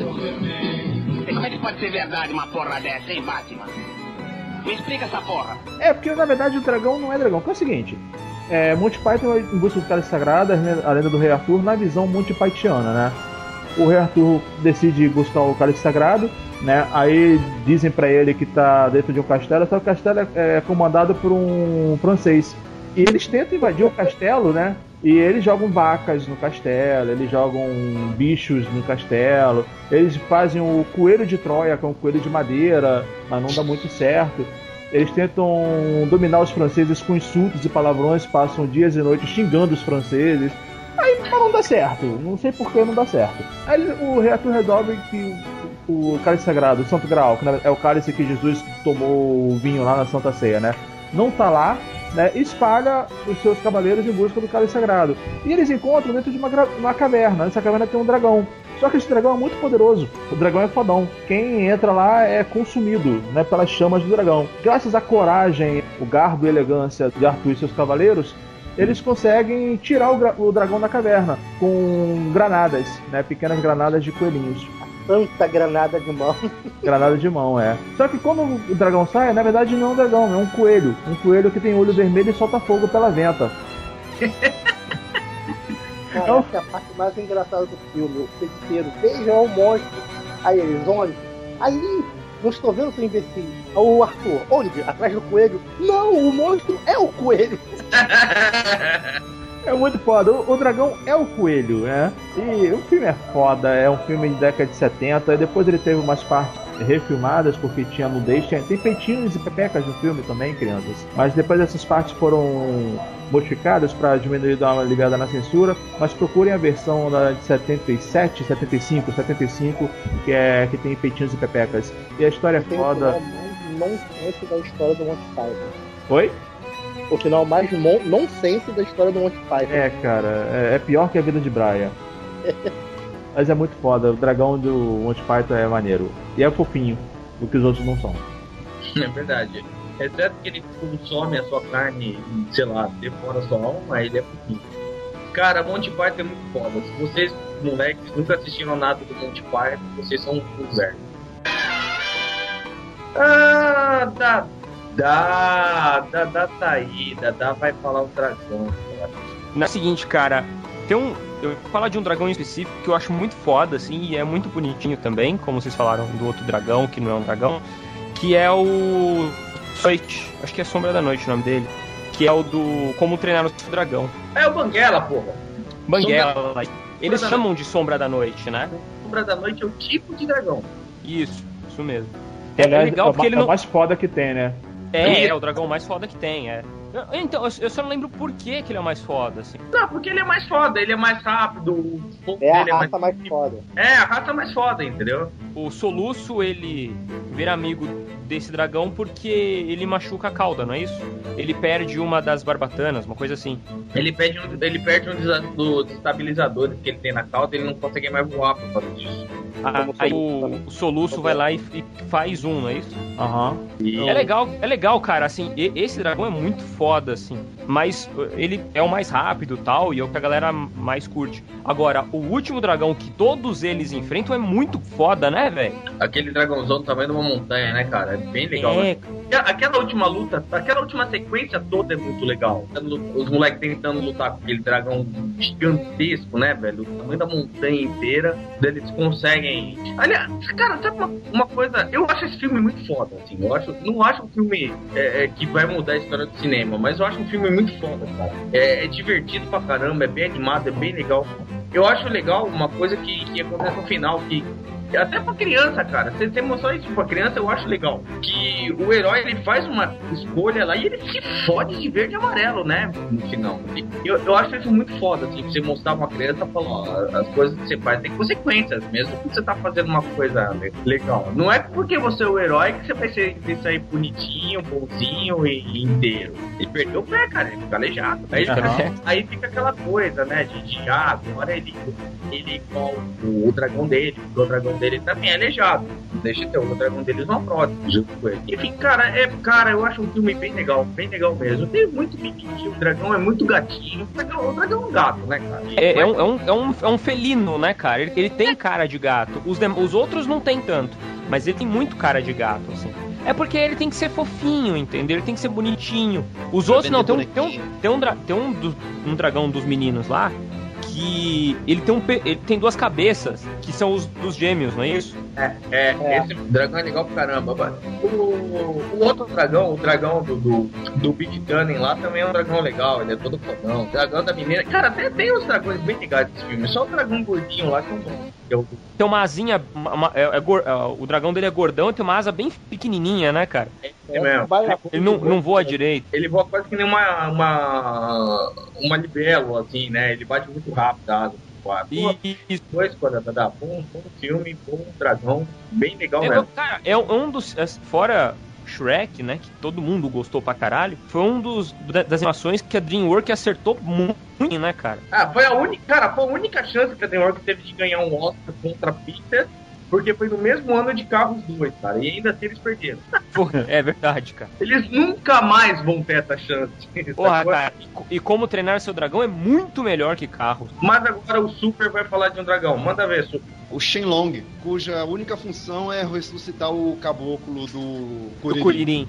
E como é que pode ser verdade uma porra dessa, hein, Batman? Me explica essa porra. Porque na verdade o dragão não é dragão. Porque é o seguinte, Monty Python em busca do cálice sagrado, a lenda do Rei Arthur, na visão Monty Pythiana, né? O Rei Arthur decide buscar o cálice sagrado, né? Aí dizem pra ele que tá dentro de um castelo, só que o castelo é comandado por um francês. E eles tentam invadir o castelo, né? E eles jogam vacas no castelo, eles jogam bichos no castelo, eles fazem o coelho de Troia, que é um coelho de madeira, mas não dá muito certo. Eles tentam dominar os franceses com insultos e palavrões, passam dias e noites xingando os franceses. Aí mas não dá certo, não sei por que não dá certo. Aí o Rei Arthur resolve que o cálice sagrado, o Santo Graal, que é o cálice que Jesus tomou o vinho lá na Santa Ceia, né? Não tá lá, né? Espalha os seus cavaleiros em busca do cálice sagrado. E eles encontram dentro de uma caverna. Nessa caverna tem um dragão. Só que esse dragão é muito poderoso. O dragão é fodão. Quem entra lá é consumido, né, pelas chamas do dragão. Graças à coragem, o garbo e elegância de Arthur e seus cavaleiros, eles conseguem tirar o dragão da caverna com granadas, né, pequenas granadas de coelhinhos. Tanta granada de mão. Granada de mão, é. Só que quando o dragão sai, na verdade não é um dragão, é um coelho. Um coelho que tem olho vermelho e solta fogo pela venta. Cara, essa é a parte mais engraçada do filme. O feiticeiro, vejam o monstro. Aí eles, onde? Ali, não estou vendo seu imbecil. O Arthur, onde? Atrás do coelho? Não, o monstro é o coelho. É muito foda. O dragão é o coelho, né? E o filme é foda, é um filme de década de 70. E depois ele teve umas partes refilmadas, porque tinha nudez. Tem peitinhos e pepecas no filme também, crianças. Mas depois essas partes foram modificadas para diminuir, dar uma ligada na censura. Mas procurem a versão de 77, 75, que tem peitinhos e pepecas. E a história é foda. Nonsense da história do Monty Python. Oi? O final mais nonsense da história do Monty Python. Cara, é pior que a vida de Brian. Mas é muito foda, o dragão do Monty Python é maneiro. E é fofinho, o que os outros não são. É verdade. Exceto que ele consome a sua carne, sei lá, devora a sua alma, ele é fofinho. Cara, Monty Python é muito foda. Se vocês, moleques, nunca assistiram nada do Monty Python, vocês são um zero. Dá vai falar o dragão. Na seguinte, cara, tem eu vou falar de um dragão em específico que eu acho muito foda, assim, e é muito bonitinho também, como vocês falaram do outro dragão, que não é um dragão, que é o Noite, acho que é Sombra da Noite o nome dele, que é o do Como Treinar o Seu Dragão. É o Banguela, porra. Banguela. Eles chamam de Sombra da Noite, né? Sombra da Noite é o tipo de dragão. Isso mesmo. É legal porque ele não... É o mais foda que tem, né? É o dragão mais foda que tem, Então, eu só não lembro por que ele é o mais foda, assim. Não, porque ele é mais foda, ele é mais rápido. É a raça mais foda. É, a raça mais foda, entendeu? O Soluço, ele vira amigo desse dragão porque ele machuca a cauda, não é isso? Ele perde uma das barbatanas, uma coisa assim. Ele perde um dos estabilizadores que ele tem na cauda e ele não consegue mais voar por causa disso. Aí o Soluço vai lá e faz um, não é isso? Aham. É legal, cara, assim, esse dragão é muito foda, assim, mas ele é o mais rápido e tal, e é o que a galera mais curte. Agora, o último dragão que todos eles enfrentam é muito foda, né, velho? Aquele dragãozão do tamanho de uma montanha, né, cara? É bem legal. Né? Aquela última luta, aquela última sequência toda é muito legal. Os moleques tentando lutar com aquele dragão gigantesco, né, velho? O tamanho da montanha inteira. Eles conseguem... Aliás, cara, sabe uma coisa? Eu acho esse filme muito foda, assim. Não acho um filme que vai mudar a história do cinema, mas eu acho um filme muito foda, cara. É divertido pra caramba, é bem animado, é bem legal. Eu acho legal uma coisa que acontece no final, que até pra criança, cara, você mostrar isso pra criança, eu acho legal. Que o herói, ele faz uma escolha lá e ele se fode de verde e amarelo, né? No final. Eu acho isso muito foda, assim, você mostrar pra uma criança e falar, ó, as coisas que você faz têm consequências, mesmo que você tá fazendo uma coisa legal. Não é porque você é o herói que você vai sair bonitinho, bonzinho e inteiro. Ele perdeu o pé, cara, ele fica aleijado. Aí fica aquela coisa, né, agora ele igual o dragão dele, porque o dragão dele também é aleijado. Deixa ter o dragão deles uma prótese junto com ele. Enfim, cara, eu acho um filme bem legal mesmo. Tem muito bonitinho, o dragão é muito gatinho. O dragão é um gato, né, cara? É um felino, né, cara? Ele tem cara de gato. Os outros não tem tanto, mas ele tem muito cara de gato, assim. É porque ele tem que ser fofinho, entendeu? Ele tem que ser bonitinho. Os outros não, tem um dragão dos meninos lá que ele tem duas cabeças, que são os dos gêmeos, não é isso? Esse dragão é legal pra caramba. O outro dragão, o dragão do Big Tannen lá, também é um dragão legal, ele é todo fodão. O dragão da menina, cara, até tem uns dragões bem legais desse filme, só o dragão gordinho lá que eu... Tem uma asinha, o dragão dele é gordão e tem uma asa bem pequenininha, né, cara? É mesmo. Ele não voa direito. Ele voa quase que nem uma libelo, assim, né? Ele bate muito rápido a asa. Dois quadrados, bom filme, bom dragão, bem legal mesmo. Cara, é um dos... Fora Shrek, né, que todo mundo gostou pra caralho, foi das animações que a DreamWorks acertou muito, né, cara? Foi a única chance que a DreamWorks teve de ganhar um Oscar contra Pixar, porque foi no mesmo ano de Carros 2, cara, e ainda assim eles perderam. Porra, é verdade, cara. Eles nunca mais vão ter essa chance. Porra, cara, e Como Treinar Seu Dragão é muito melhor que Carros. Mas agora o Super vai falar de um dragão. Manda ver, Super. O Shenlong, cuja única função é ressuscitar o caboclo do Kuririn.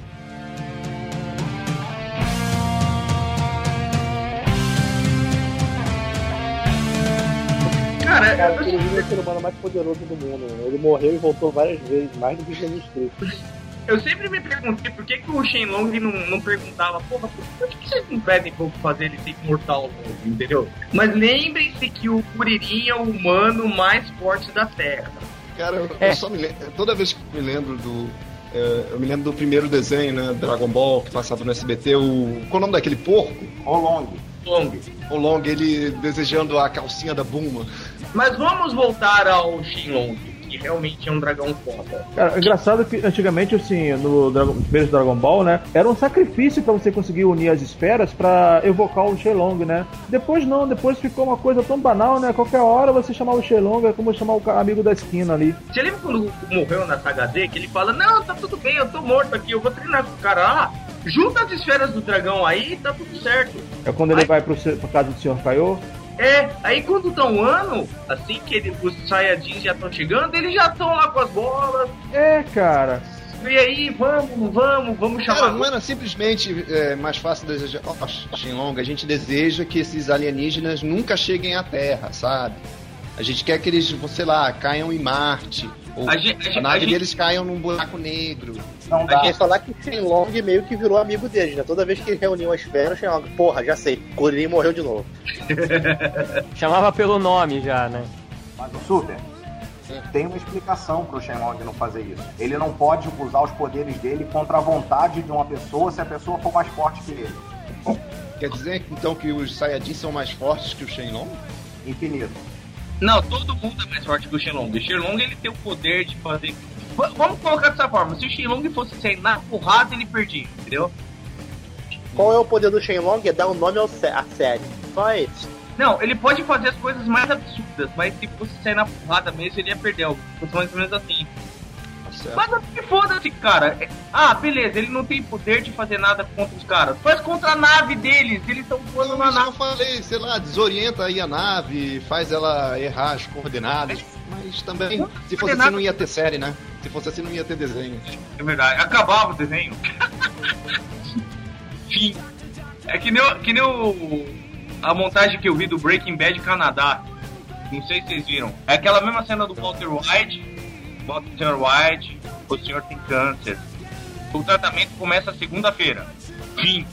Cara, ele é o ser humano mais poderoso do mundo. Né? Ele morreu e voltou várias vezes, mais do que Jesus Cristo. Eu sempre me perguntei por que o Shenlong não perguntava, porra, por que vocês não pedem pra eu fazer ele ser imortal, entendeu? Mas lembrem-se que o Kuririn é o humano mais forte da Terra. Cara, eu só me lembro, toda vez que me lembro eu me lembro do primeiro desenho, né, Dragon Ball, que passava no SBT, qual o nome daquele porco? O Long, ele desejando a calcinha da Bulma. Mas vamos voltar ao Shenlong, que realmente é um dragão foda. Cara, engraçado que antigamente, assim, no primeiro Dragon Ball, né, era um sacrifício pra você conseguir unir as esferas pra evocar o Shenlong, né? Depois não, depois ficou uma coisa tão banal, né? Qualquer hora você chamar o Shenlong é como chamar o amigo da esquina ali. Você lembra quando morreu na saga Z, que ele fala, não, tá tudo bem, eu tô morto aqui, eu vou treinar com o cara lá, junta as esferas do dragão aí e tá tudo certo. É quando ele vai pra casa do Sr. Kaiô? Aí quando tá um ano, assim que os Saiyajins já estão chegando, eles já estão lá com as bolas. Cara. E aí, vamos chamar. Cara, não era simplesmente mais fácil desejar. Shenlong, a gente deseja que esses alienígenas nunca cheguem à Terra, sabe? A gente quer que eles, sei lá, caiam em Marte. Ou a nave deles caiam num buraco negro. Não dá. Quer falar que Shenlong meio que virou amigo deles, né? Toda vez que reuniam as esfera, Shenlong, porra, já sei, Kuririn morreu de novo. Chamava pelo nome já, né? Mas o Super, tem uma explicação pro Shenlong não fazer isso. Ele não pode usar os poderes dele contra a vontade de uma pessoa se a pessoa for mais forte que ele. Quer dizer, então, que os Saiyajins são mais fortes que o Shenlong? Infinito. Não, todo mundo é mais forte que o Shenlong. O Shenlong, ele tem o poder de fazer... Vamos colocar dessa forma. Se o Shenlong fosse sair na porrada, ele perdia, entendeu? Qual é o poder do Shenlong? É dar o nome à série. Só isso. Não, ele pode fazer as coisas mais absurdas, mas se fosse sair na porrada mesmo, ele ia perder algo. Fosse mais ou menos assim. Mas não se foda-se, cara. Ah, beleza, ele não tem poder de fazer nada contra os caras. Faz contra a nave deles, eles estão voando na nave. Eu falei, sei lá, desorienta aí a nave, faz ela errar as coordenadas. Mas também, se fosse assim, não ia ter série, né? Se fosse assim, não ia ter desenho. É verdade, acabava o desenho. Fim. É que nem a montagem que eu vi do Breaking Bad Canadá. Não sei se vocês viram. É aquela mesma cena do Walter White. Walter White, o senhor tem câncer. O tratamento começa segunda-feira. Fim.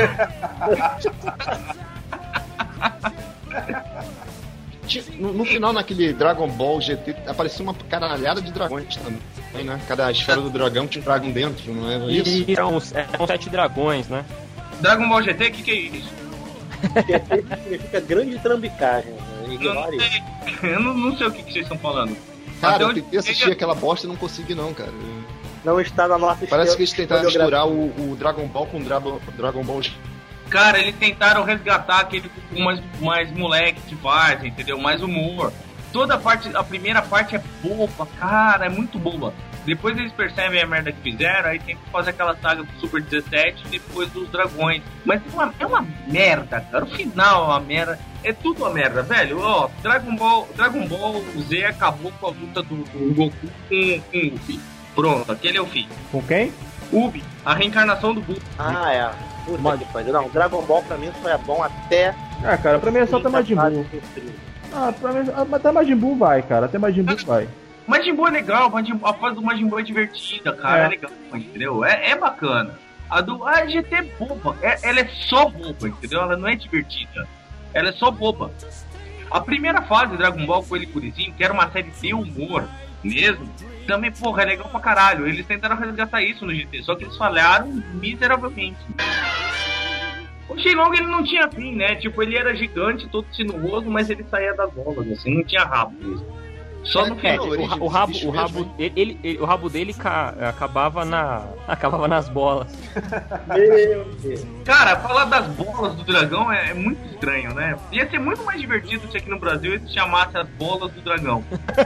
No final, naquele Dragon Ball GT, apareceu uma caralhada de dragões também, né? Cada esfera do dragão tinha um dragão dentro, não é isso? E eram 7 dragões, né? Dragon Ball GT, o que é isso? GT significa grande trambicagem. Eu não sei o que vocês estão falando. Cara, eu tentei assistir aquela bosta e não consegui não, cara. Não está na nossa Parece que eles tentaram misturar o Dragon Ball com o Dragon Ball G. Cara, eles tentaram resgatar aquele com mais moleque que faz, entendeu? Mais humor. A primeira parte é boba, cara, é muito boba. Depois eles percebem a merda que fizeram, aí tem que fazer aquela saga do Super 17 e depois dos dragões. Mas é uma merda, cara. O final é uma merda. É tudo uma merda, velho. Ó, Dragon Ball Z acabou com a luta do Goku com o Ubi. Pronto, aquele é o fim. Com quem? Ubi, a reencarnação do Goku. Ah, é. Puta que pariu. Não, Dragon Ball pra mim só é bom até... Ah, cara, pra mim é só até Majin Buu. Ah, pra mim, até Majin Buu vai, cara. Até Majin Buu vai. Majin Buu é legal, a fase do Majin Buu é divertida, cara. É legal, entendeu? É bacana. A GT é boba. Ela é só boba, entendeu? Ela não é divertida. Ela é só boba. A primeira fase do Dragon Ball com ele Kuririn, que era uma série de humor mesmo, também, porra, é legal pra caralho. Eles tentaram resgatar isso no GT, só que eles falharam miseravelmente. O Shenlong, ele não tinha fim, né? Tipo, ele era gigante, todo sinuoso, mas ele saía das bolas, assim, não tinha rabo mesmo. Só no final. O rabo dele acabava nas bolas. Meu Deus. Cara, falar das bolas do dragão é muito estranho, né? Ia ser muito mais divertido se aqui no Brasil eles chamassem as bolas do dragão.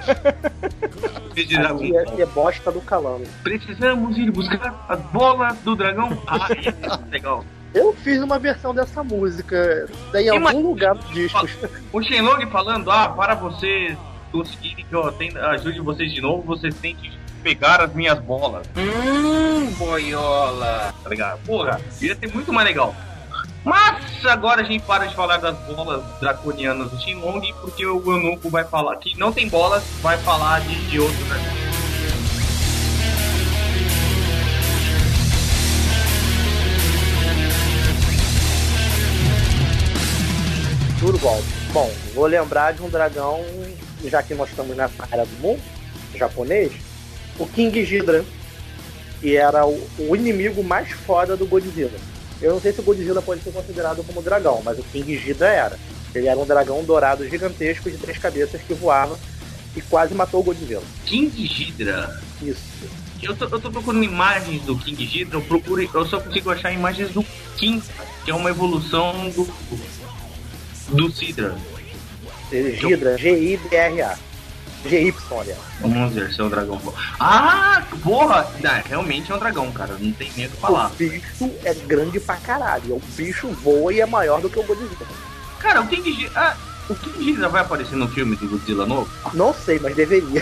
Ia ser bosta do calango. Precisamos ir buscar as bolas do dragão. Ah, ia ser legal. Eu fiz uma versão dessa música em algum lugar dos discos. O Shenlong falando, para vocês conseguirem que eu ajude vocês de novo, vocês têm que pegar as minhas bolas. Boiola. Tá ligado? Porra, ia ser muito mais legal. Mas agora a gente para de falar das bolas draconianas do Shenlong, porque o Eunuco vai falar que não tem bolas, vai falar de outro dragão. Turbo. Bom, vou lembrar de um dragão, já que nós estamos nessa área do mundo japonês, o King Ghidorah, que era o inimigo mais foda do Godzilla. Eu não sei se o Godzilla pode ser considerado como dragão, mas o King Ghidorah era. Ele era um dragão dourado gigantesco de 3 cabeças que voava e quase matou o Godzilla. King Ghidorah? Isso. Eu tô procurando imagens do King Ghidorah, eu só consigo achar imagens do King, que é uma evolução do Ghidorah. Ghidorah, G-I-D-R-A. G-Y, aliás. Vamos ver se é o dragão. Ah, porra! Não, realmente é um dragão, cara. Não tem medo de falar. O bicho é grande pra caralho. O bicho voa e é maior do que o Godzilla. Cara, o King Ghidorah vai aparecer no filme do Godzilla novo? Não sei, mas deveria.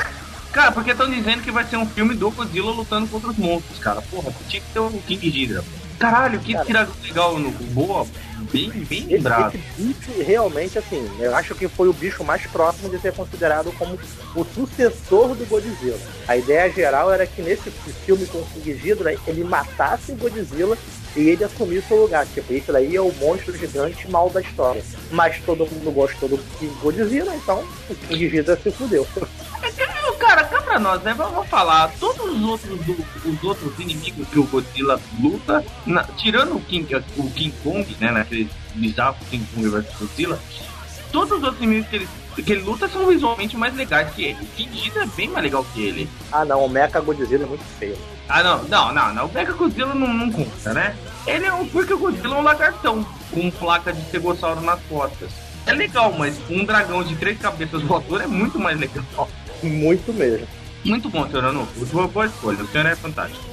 Cara, porque estão dizendo que vai ser um filme do Godzilla lutando contra os monstros, cara. Porra, tinha que ter o King Ghidorah. Caralho, que dragão legal no boa, bem lembrado. Esse bicho realmente, assim, eu acho que foi o bicho mais próximo de ser considerado como o sucessor do Godzilla. A ideia geral era que nesse filme com o King Ghidorah, ele matasse o Godzilla e ele assumisse o lugar. Tipo, esse daí é o monstro gigante mal da história. Mas todo mundo gostou do Godzilla, então o King Ghidorah se fudeu. Cara, cá pra nós, né? Vamos falar. Todos os outros inimigos que o Godzilla luta, tirando o King Kong, né? Naquele bizarro King Kong vs Godzilla, todos os outros inimigos que ele luta são visualmente mais legais que ele. O King Ghidorah é bem mais legal que ele. Ah, não, o Mecha Godzilla é muito feio. Ah, não. O Mecha Godzilla não conta, né? Ele é porque o Godzilla é um lagartão com placa de Stegossauro nas costas. É legal, mas um dragão de 3 cabeças voadoras é muito mais legal. Muito mesmo. Muito bom, senhor Anuco. Boa escolha. O senhor é fantástico.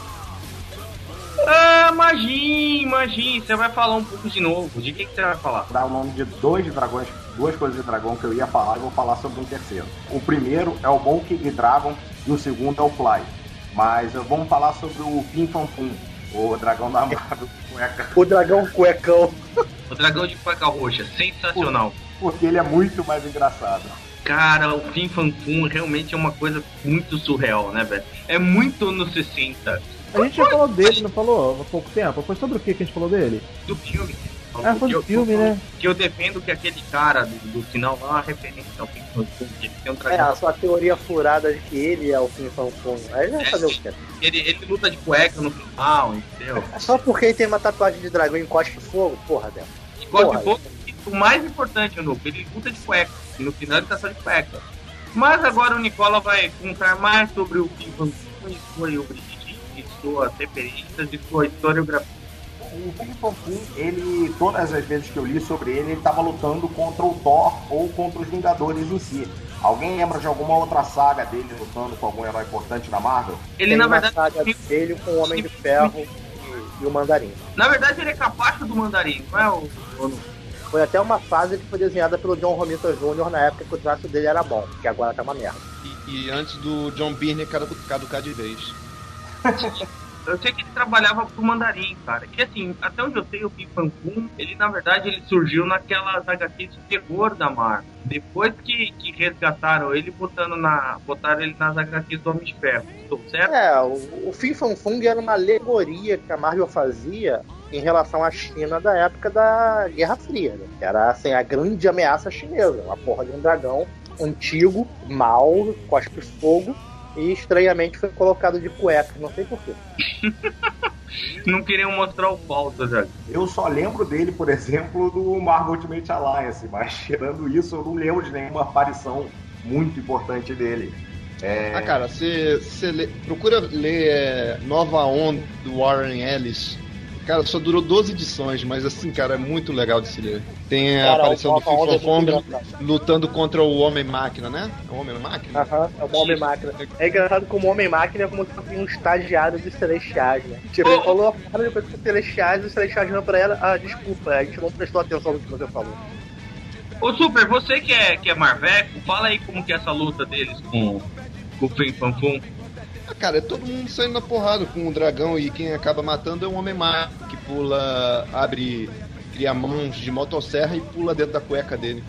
Magin, você vai falar um pouco de novo. De que você vai falar? Dá o nome de dois dragões, duas coisas de dragão que eu ia falar e vou falar sobre um terceiro. O primeiro é o Monkey Dragon e o segundo é o Fly. Mas vamos falar sobre o Fin Fan Fum, o dragão da Marvel cueca. O dragão cuecão. O dragão de cueca roxa, sensacional. Porque ele é muito mais engraçado. Cara, o Fin Fan Fum realmente é uma coisa muito surreal, né, velho? É muito anos 60. A gente já falou dele, não falou? Há pouco tempo. Foi sobre o que a gente falou dele? Do filme. Foi do filme, né? Que eu defendo que aquele cara do final lá é uma referência ao Fin Fan Fum. Ele tem um dragão. A sua teoria furada de que ele é o Fin Fan Fum. Aí vai fazer o quê? Ele luta de cueca no final, entendeu? Só porque ele tem uma tatuagem de dragão e encosta de fogo? Porra, dela. Encosta de fogo. O mais importante, Nuco, ele luta de cueca. E no final ele tá só de cueca. Mas agora o Nicola vai contar mais sobre o Fin Fan Fum e sua origem, e suas referências e sua historiografia. O Fin Fan Fum, ele, todas as vezes que eu li sobre ele estava lutando contra o Thor ou contra os Vingadores em si. Alguém lembra de alguma outra saga dele lutando com algum herói importante na Marvel? Ele, na verdade, saga dele com o Homem de Ferro e o Mandarim. Na verdade, ele é capaz do Mandarim, não é o... Foi até uma fase que foi desenhada pelo John Romita Jr. na época que o traço dele era bom, que agora tá uma merda. E antes do John Byrne caducar de vez. Eu sei que ele trabalhava pro Mandarim, cara. E assim, até onde eu sei, o Fin Fan Fum, ele na verdade ele surgiu naquelas HQs de terror da Marvel. Depois que resgataram ele, botaram ele nas HQs do Homem de Ferro. Estou certo? O Fin Fan Fum era uma alegoria que a Marvel fazia em relação à China da época da Guerra Fria, né? Era assim, a grande ameaça chinesa, uma porra de um dragão antigo, mau, cospe fogo, e estranhamente foi colocado de cueca, não sei porquê. Não queriam mostrar o falso, já. Eu só lembro dele, por exemplo, do Marvel Ultimate Alliance, mas tirando isso, eu não lembro de nenhuma aparição muito importante dele. Cara, você procura ler Nova Onda do Warren Ellis. Cara, só durou 12 edições, mas assim, cara, é muito legal de se ler. Tem a aparição do Fin Fan Fum lutando contra o Homem-Máquina, né? É o Homem-Máquina? É o Homem-Máquina. É engraçado como o Homem-Máquina é como se fosse um estagiário dos Celestiais, né? Tipo, ele falou a parada depois dos Celestiais, os Celestiais viram pra ela, desculpa, a gente não prestou atenção no que você falou. Ô Super, você que é Marveco, fala aí como que é essa luta deles com o Fin Fan Fum. Cara, é todo mundo saindo na porrada com o dragão e quem acaba matando é um Homem-Máquina que pula, cria mãos de motosserra e pula dentro da cueca dele.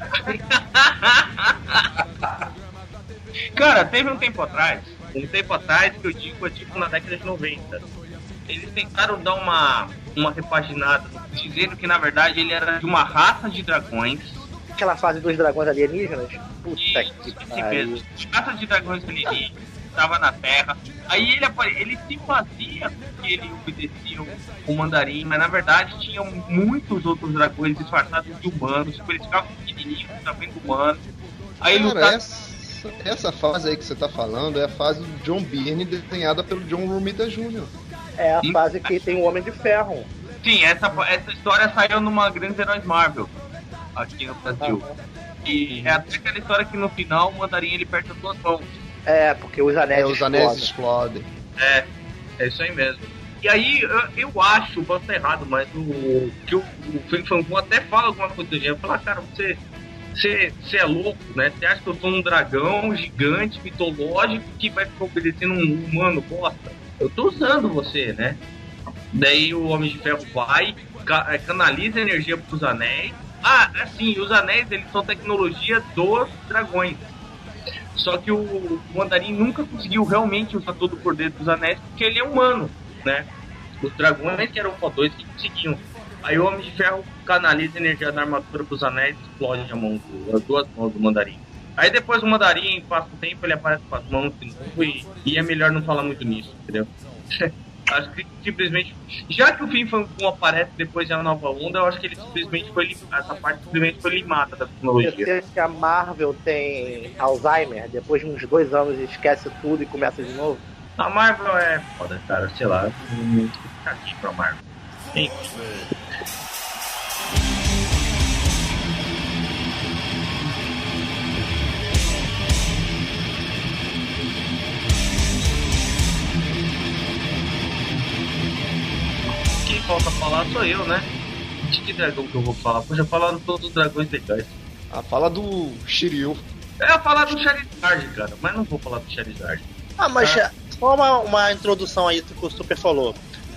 Cara, teve um tempo atrás que eu digo, tipo na década de 90. Eles tentaram dar uma repaginada, dizendo que na verdade ele era de uma raça de dragões. Aquela fase dos dragões alienígenas? Puta que pariu. Raça de dragões alienígenas. Estava na Terra, aí ele se fazia que ele obedecia o Mandarim, mas na verdade tinham muitos outros dragões disfarçados de humanos, tipo, eles ficavam pequenininhos, também humanos. Aí cara, essa fase aí que você tá falando é a fase do John Byrne desenhada pelo John Romita Jr. É a fase que tem o Homem de Ferro. Sim, essa história saiu numa Grandes Heróis Marvel aqui no Brasil. E é até aquela história que no final o Mandarim ele perde as duas mãos. Porque os anéis explodem. É isso aí mesmo. E aí, eu acho, posso estar errado, mas que o Fin Fan Fum até fala alguma coisa do gênero. Fala, cara, você Você é louco, né? Você acha que eu sou um dragão gigante, mitológico, que vai ficar obedecendo um humano bosta? Eu tô usando você, né? Daí o Homem de Ferro vai, canaliza energia pros anéis. Ah, assim, os anéis, eles são tecnologia dos dragões. Só que o Mandarim nunca conseguiu realmente usar todo o poder dos anéis, porque ele é humano, né? Os dragões que eram fodões que conseguiam. Aí o Homem de Ferro canaliza a energia da armadura pros anéis e explode as duas mãos do Mandarim. Aí depois o Mandarim, passa o tempo, ele aparece com as mãos de novo e é melhor não falar muito nisso, entendeu? Acho que simplesmente, já que o Fin Fan Foom aparece depois da Nova Onda, eu acho que ele simplesmente essa parte simplesmente foi limada da tecnologia. Eu sei que a Marvel tem Alzheimer, depois de uns 2 anos esquece tudo e começa de novo. A Marvel é foda, cara, sei lá, não fica aqui pra Marvel. Enfim. Quem falta falar sou eu, né? De que dragão que eu vou falar? Poxa, falaram todos os dragões legais. Ah, fala do Shiryu. Eu ia falar do Charizard, cara, mas não vou falar do Charizard. Ah, mas só uma introdução aí do que o Super falou.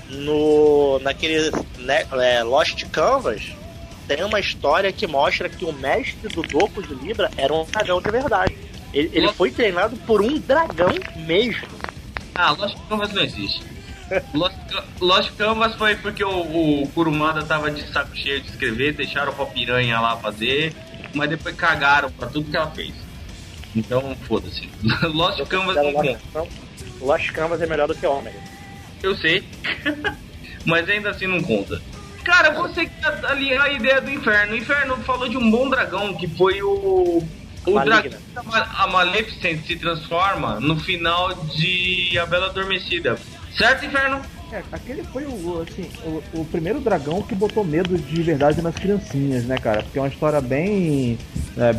Naquele Lost Canvas, tem uma história que mostra que o mestre do Doku de Libra era um dragão de verdade. Ele foi treinado por um dragão mesmo. Ah, Lost Canvas não existe. Lost Canvas foi porque o Kurumada tava de saco cheio de escrever, deixaram pra piranha lá fazer, mas depois cagaram pra tudo que ela fez. Então, foda-se. Lost Canvas não tem. Lost Canvas é melhor do que Omega. Eu sei. Mas ainda assim não conta. Cara, você que ali a ideia do Inferno. O Inferno falou de um bom dragão, que foi o dragão. A Maleficent se transforma no final de A Bela Adormecida. Certo, Inferno? Aquele foi o primeiro dragão que botou medo de verdade nas criancinhas, né, cara? Porque é uma história bem... A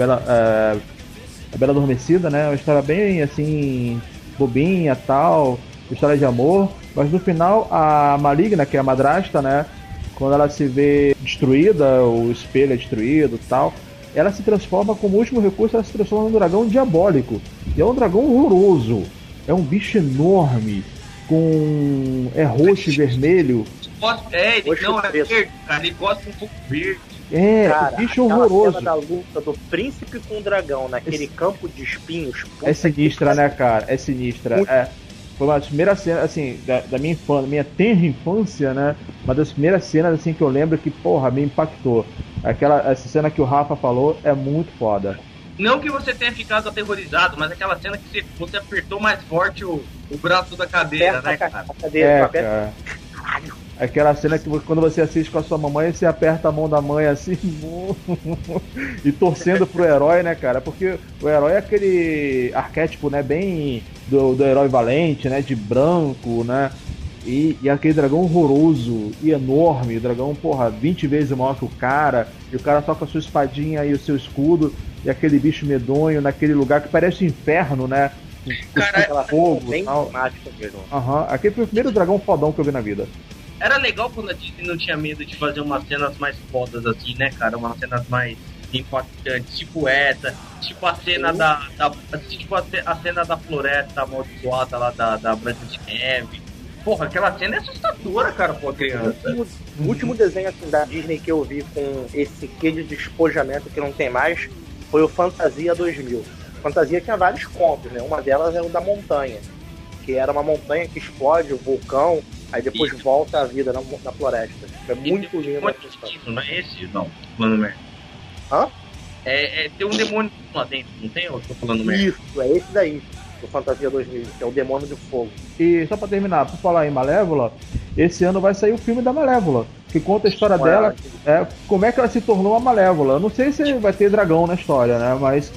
Bela Adormecida, né? Uma história bem, assim, bobinha, tal, história de amor. Mas no final, a Maligna, que é a madrasta, né? Quando ela se vê destruída, o espelho é destruído e tal, ela se transforma, como último recurso, ela se transforma num dragão diabólico. E é um dragão horroroso. É um bicho enorme, com... é roxo e vermelho. Ele não é verde, cara. Ele gosta um pouco verde. Cara, o bicho horroroso. A cena da luta do príncipe com o dragão naquele campo de espinhos. É sinistra, né, cara? É sinistra. Foi uma das primeiras cenas, assim, da minha infância, minha tenra infância, né? Uma das primeiras cenas, assim, que eu lembro que, porra, me impactou. Essa cena que o Rafa falou é muito foda. Não que você tenha ficado aterrorizado, mas aquela cena que você apertou mais forte o braço da cadeira, né, cara? Cara. Aquela cena que quando você assiste com a sua mamãe, você aperta a mão da mãe assim e torcendo pro herói, né, cara? Porque o herói é aquele arquétipo, né, bem do herói valente, né, de branco, né? E aquele dragão horroroso e enorme, o dragão, porra, 20 vezes maior que o cara, e o cara toca a sua espadinha e o seu escudo, e aquele bicho medonho naquele lugar que parece um inferno, né? Cara, fogo bem temático mesmo. Aquele foi o primeiro dragão fodão que eu vi na vida. Era legal quando a Disney não tinha medo de fazer umas cenas mais fodas assim, né, cara? Umas cenas mais impactantes, tipo essa, tipo a cena a cena da floresta amaldiçoada lá da Branca de Neve. Porra, aquela cena é assustadora, cara, pra criança. O último desenho assim, da Disney que eu vi com esse quê de despojamento que não tem mais foi o Fantasia 2000. Fantasia tinha vários contos, né? Uma delas é o da montanha, que era uma montanha que explode, o vulcão, aí depois volta à vida na floresta. É muito lindo. Não é esse? Não, tô falando merda. Hã? Tem um demônio lá dentro, não tem? Eu tô falando merda. Isso, é esse daí, do Fantasia 2000, que é o Demônio do Fogo. E só pra terminar, por falar em Malévola, esse ano vai sair o filme da Malévola, que conta a história dela, como é que ela se tornou a Malévola. Eu não sei se vai ter dragão na história, né, mas...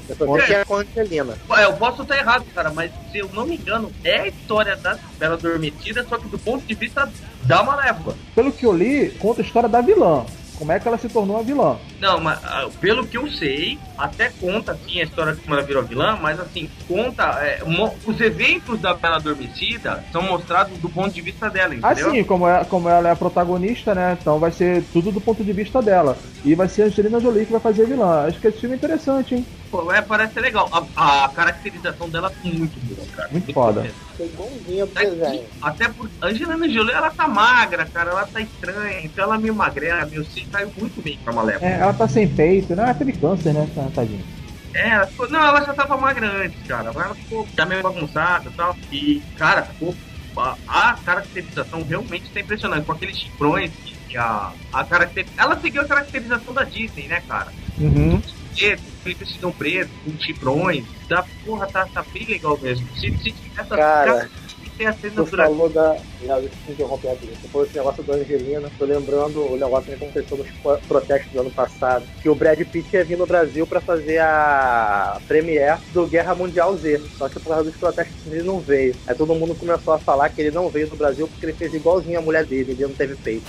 Eu posso estar errado, cara, mas se eu não me engano, é a história da Bela Adormecida, só que do ponto de vista da Malévola. Pelo que eu li, conta a história da vilã. como é que ela se tornou uma vilã. Não, mas pelo que eu sei, até conta assim a história de como ela virou vilã, mas assim, conta os eventos da Bela Adormecida são mostrados do ponto de vista dela, entendeu? Assim, como ela é a protagonista, né? Então vai ser tudo do ponto de vista dela. E vai ser a Angelina Jolie que vai fazer a vilã. Acho que esse filme é interessante, hein? Pô, parece ser legal. A caracterização dela é muito boa, cara. Muito foda. Foi igualzinha pro desenho. Até porque a Angelina Jolie, ela tá magra, cara, ela tá estranha, então ela é meio magrela, meio assim, caiu muito bem pra Malévola. Ela tá sem peito, né? Ela teve câncer, né, tadinha? Ela já tava magra antes, cara. Ela ficou já meio bagunçada e tal. E, cara, ficou. A caracterização realmente tá impressionante. Com aqueles chifrões e ela seguiu a caracterização da Disney, né, cara? Uhum. Aquele vestidão preto, com chifrões. Porra, tá bem legal mesmo. Se tivesse cara, tem a cena você falou da. Deixa eu interromper aqui. Você falou esse negócio da Angelina. Tô lembrando o negócio que aconteceu nos protestos do ano passado. Que o Brad Pitt ia vir no Brasil pra fazer a premiere do Guerra Mundial Z. Só que por causa dos protestos ele não veio. Aí todo mundo começou a falar que ele não veio no Brasil porque ele fez igualzinho a mulher dele. Ele não teve peito.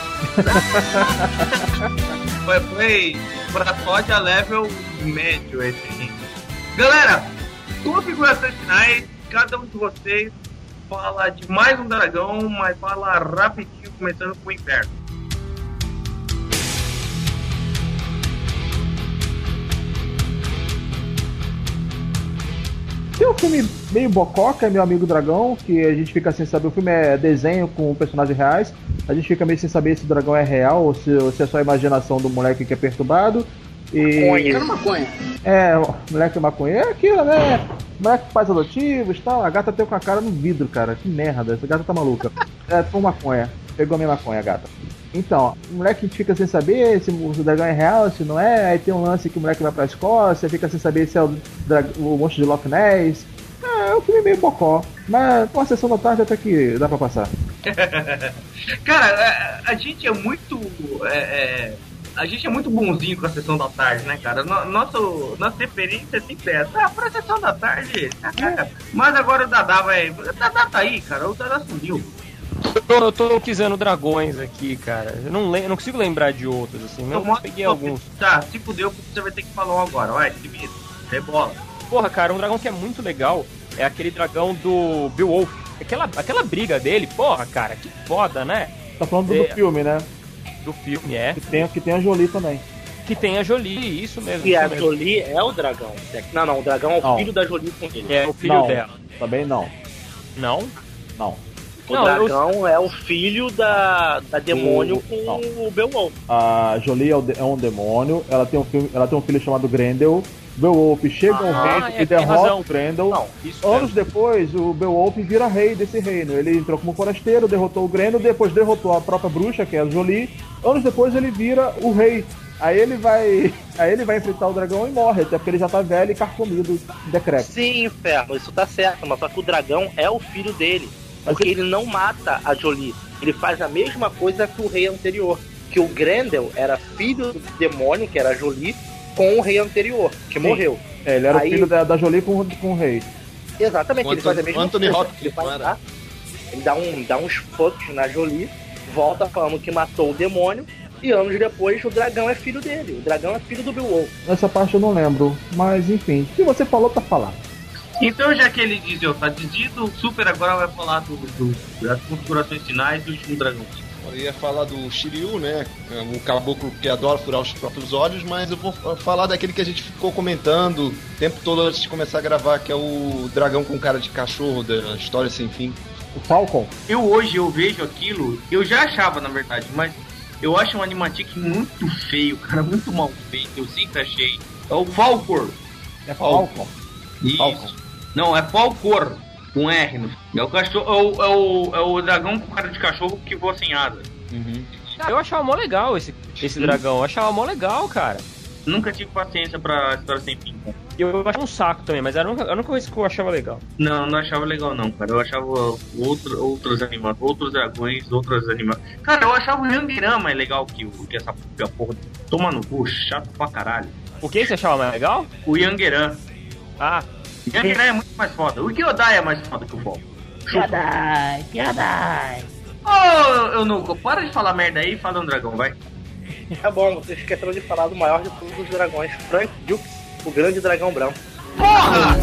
Foi pra soja level médio esse. Galera, configurações finais. Cada um de vocês fala de mais um dragão, mas fala rapidinho, começando com o Inferno. Tem um filme meio bococa, Meu Amigo Dragão, que a gente fica sem saber. O filme é desenho com personagens reais. A gente fica meio sem saber se o dragão é real ou se é só a imaginação do moleque que é perturbado. Maconha. Moleque maconha. É aquilo, né? Moleque faz adotivos e tal. A gata tem com a cara no vidro, cara. Que merda, essa gata tá maluca. Foi maconha. Pegou a minha maconha, gata. Então, o moleque fica sem saber se o dragão é real, se não é. Aí tem um lance que o moleque vai pra Escócia, fica sem saber se é o monstro de Loch Ness. É um filme meio bocó. Mas com a sessão da tarde até que dá pra passar. Cara, a gente é muito. A gente é muito bonzinho com a sessão da tarde, né, cara? Nossa referência é sempre essa. Pra sessão da tarde. Mas agora o Dadá vai. O Dadá tá aí, cara. O Dadá sumiu. Eu tô pesquisando dragões aqui, cara. Eu não consigo lembrar de outros, assim. Eu peguei alguns. Tá, se fudeu, você vai ter que falar um agora. Vai, se vira. Rebola. Porra, cara, um dragão que é muito legal é aquele dragão do Beowulf. Aquela briga dele, porra, cara, que foda, né? Tá falando do filme, né? Do filme, Que tem a Jolie também. Que tem a Jolie, isso mesmo. E a Jolie é o dragão. Não, o dragão é o filho da Jolie com ele. É o filho dela. Também não. Não? Não. O dragão é o filho da demônio com o Beowulf. A Jolie é um demônio, ela tem um filho chamado Grendel. Beowulf chega ao reino e derrota o Grendel. Anos depois, o Beowulf vira rei desse reino. Ele entrou como forasteiro, derrotou o Grendel, depois derrotou a própria bruxa, que é a Jolie. Anos depois ele vira o rei. Aí ele vai enfrentar o dragão e morre, até porque ele já tá velho e carcomido, decrépito. Sim, Inferno, isso tá certo, mas só que o dragão é o filho dele. Porque ele não mata a Jolie. Ele faz a mesma coisa que o rei anterior. Que o Grendel era filho do demônio, que era a Jolie, com o rei anterior, que morreu. Ele era o filho da Jolie com o rei. Exatamente, ele faz a mesma Anthony coisa. Hopkins, Ele faz lá, ele dá uns fucks na Jolie, volta falando que matou o demônio, e anos depois o dragão é filho dele. O dragão é filho do Beowulf. Essa parte eu não lembro, mas enfim, se você falou, tá falado. Então, já que ele dizia, tá dizido, o Super agora vai falar das configurações finais do último dragão. Eu ia falar do Shiryu, né? O caboclo que adora furar os próprios olhos, mas eu vou falar daquele que a gente ficou comentando o tempo todo antes de começar a gravar, que é o dragão com cara de cachorro da História Sem Fim. O Falcon. Hoje eu vejo aquilo, eu já achava, na verdade, mas eu acho um animatic muito feio, cara, muito mal feito, eu sempre achei. É o Falcor. É Falcon. Isso. Falcon. Não, é Falcor, com R no. É o cachorro, é o dragão com cara de cachorro que voa sem asa. Uhum. Eu achava mó legal esse dragão, eu achava mó legal, cara. Nunca tive paciência pra História Sem Fim, cara. Eu achava um saco também, mas era a única coisa que eu achava legal. Não achava legal não, cara. Eu achava outros dragões, outras animações. Cara, eu achava o Yangiran mais legal que essa porra. Toma no cu, chato pra caralho. O que você achava mais legal? O Yangiran. Ah. O Yangiran é muito mais foda. O Kyodai é mais foda que o Falcon. Kyodai. Ô, Eunuco, para de falar merda aí e fala um dragão, vai. É bom, vocês esqueceram de falar do maior de todos os dragões, Frank Dukes, o grande dragão branco. Porra!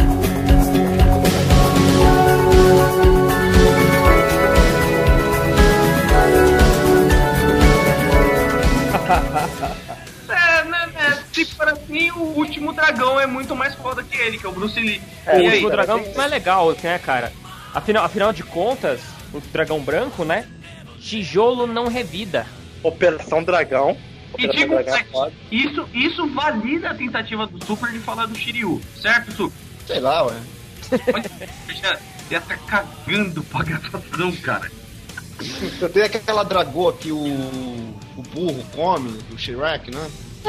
Se for assim, o último dragão é muito mais foda que ele, que é o Bruce Lee. O último dragão é mais legal, né, cara? Afinal de contas, o dragão branco, né? Tijolo não revida. Operação Dragão. E digo, isso valida a tentativa do Super de falar do Shiryu, certo, Super? Sei lá, ué. Já tá cagando pra gravação, cara. Tem aquela dragoa que o burro come, do Shrek, né?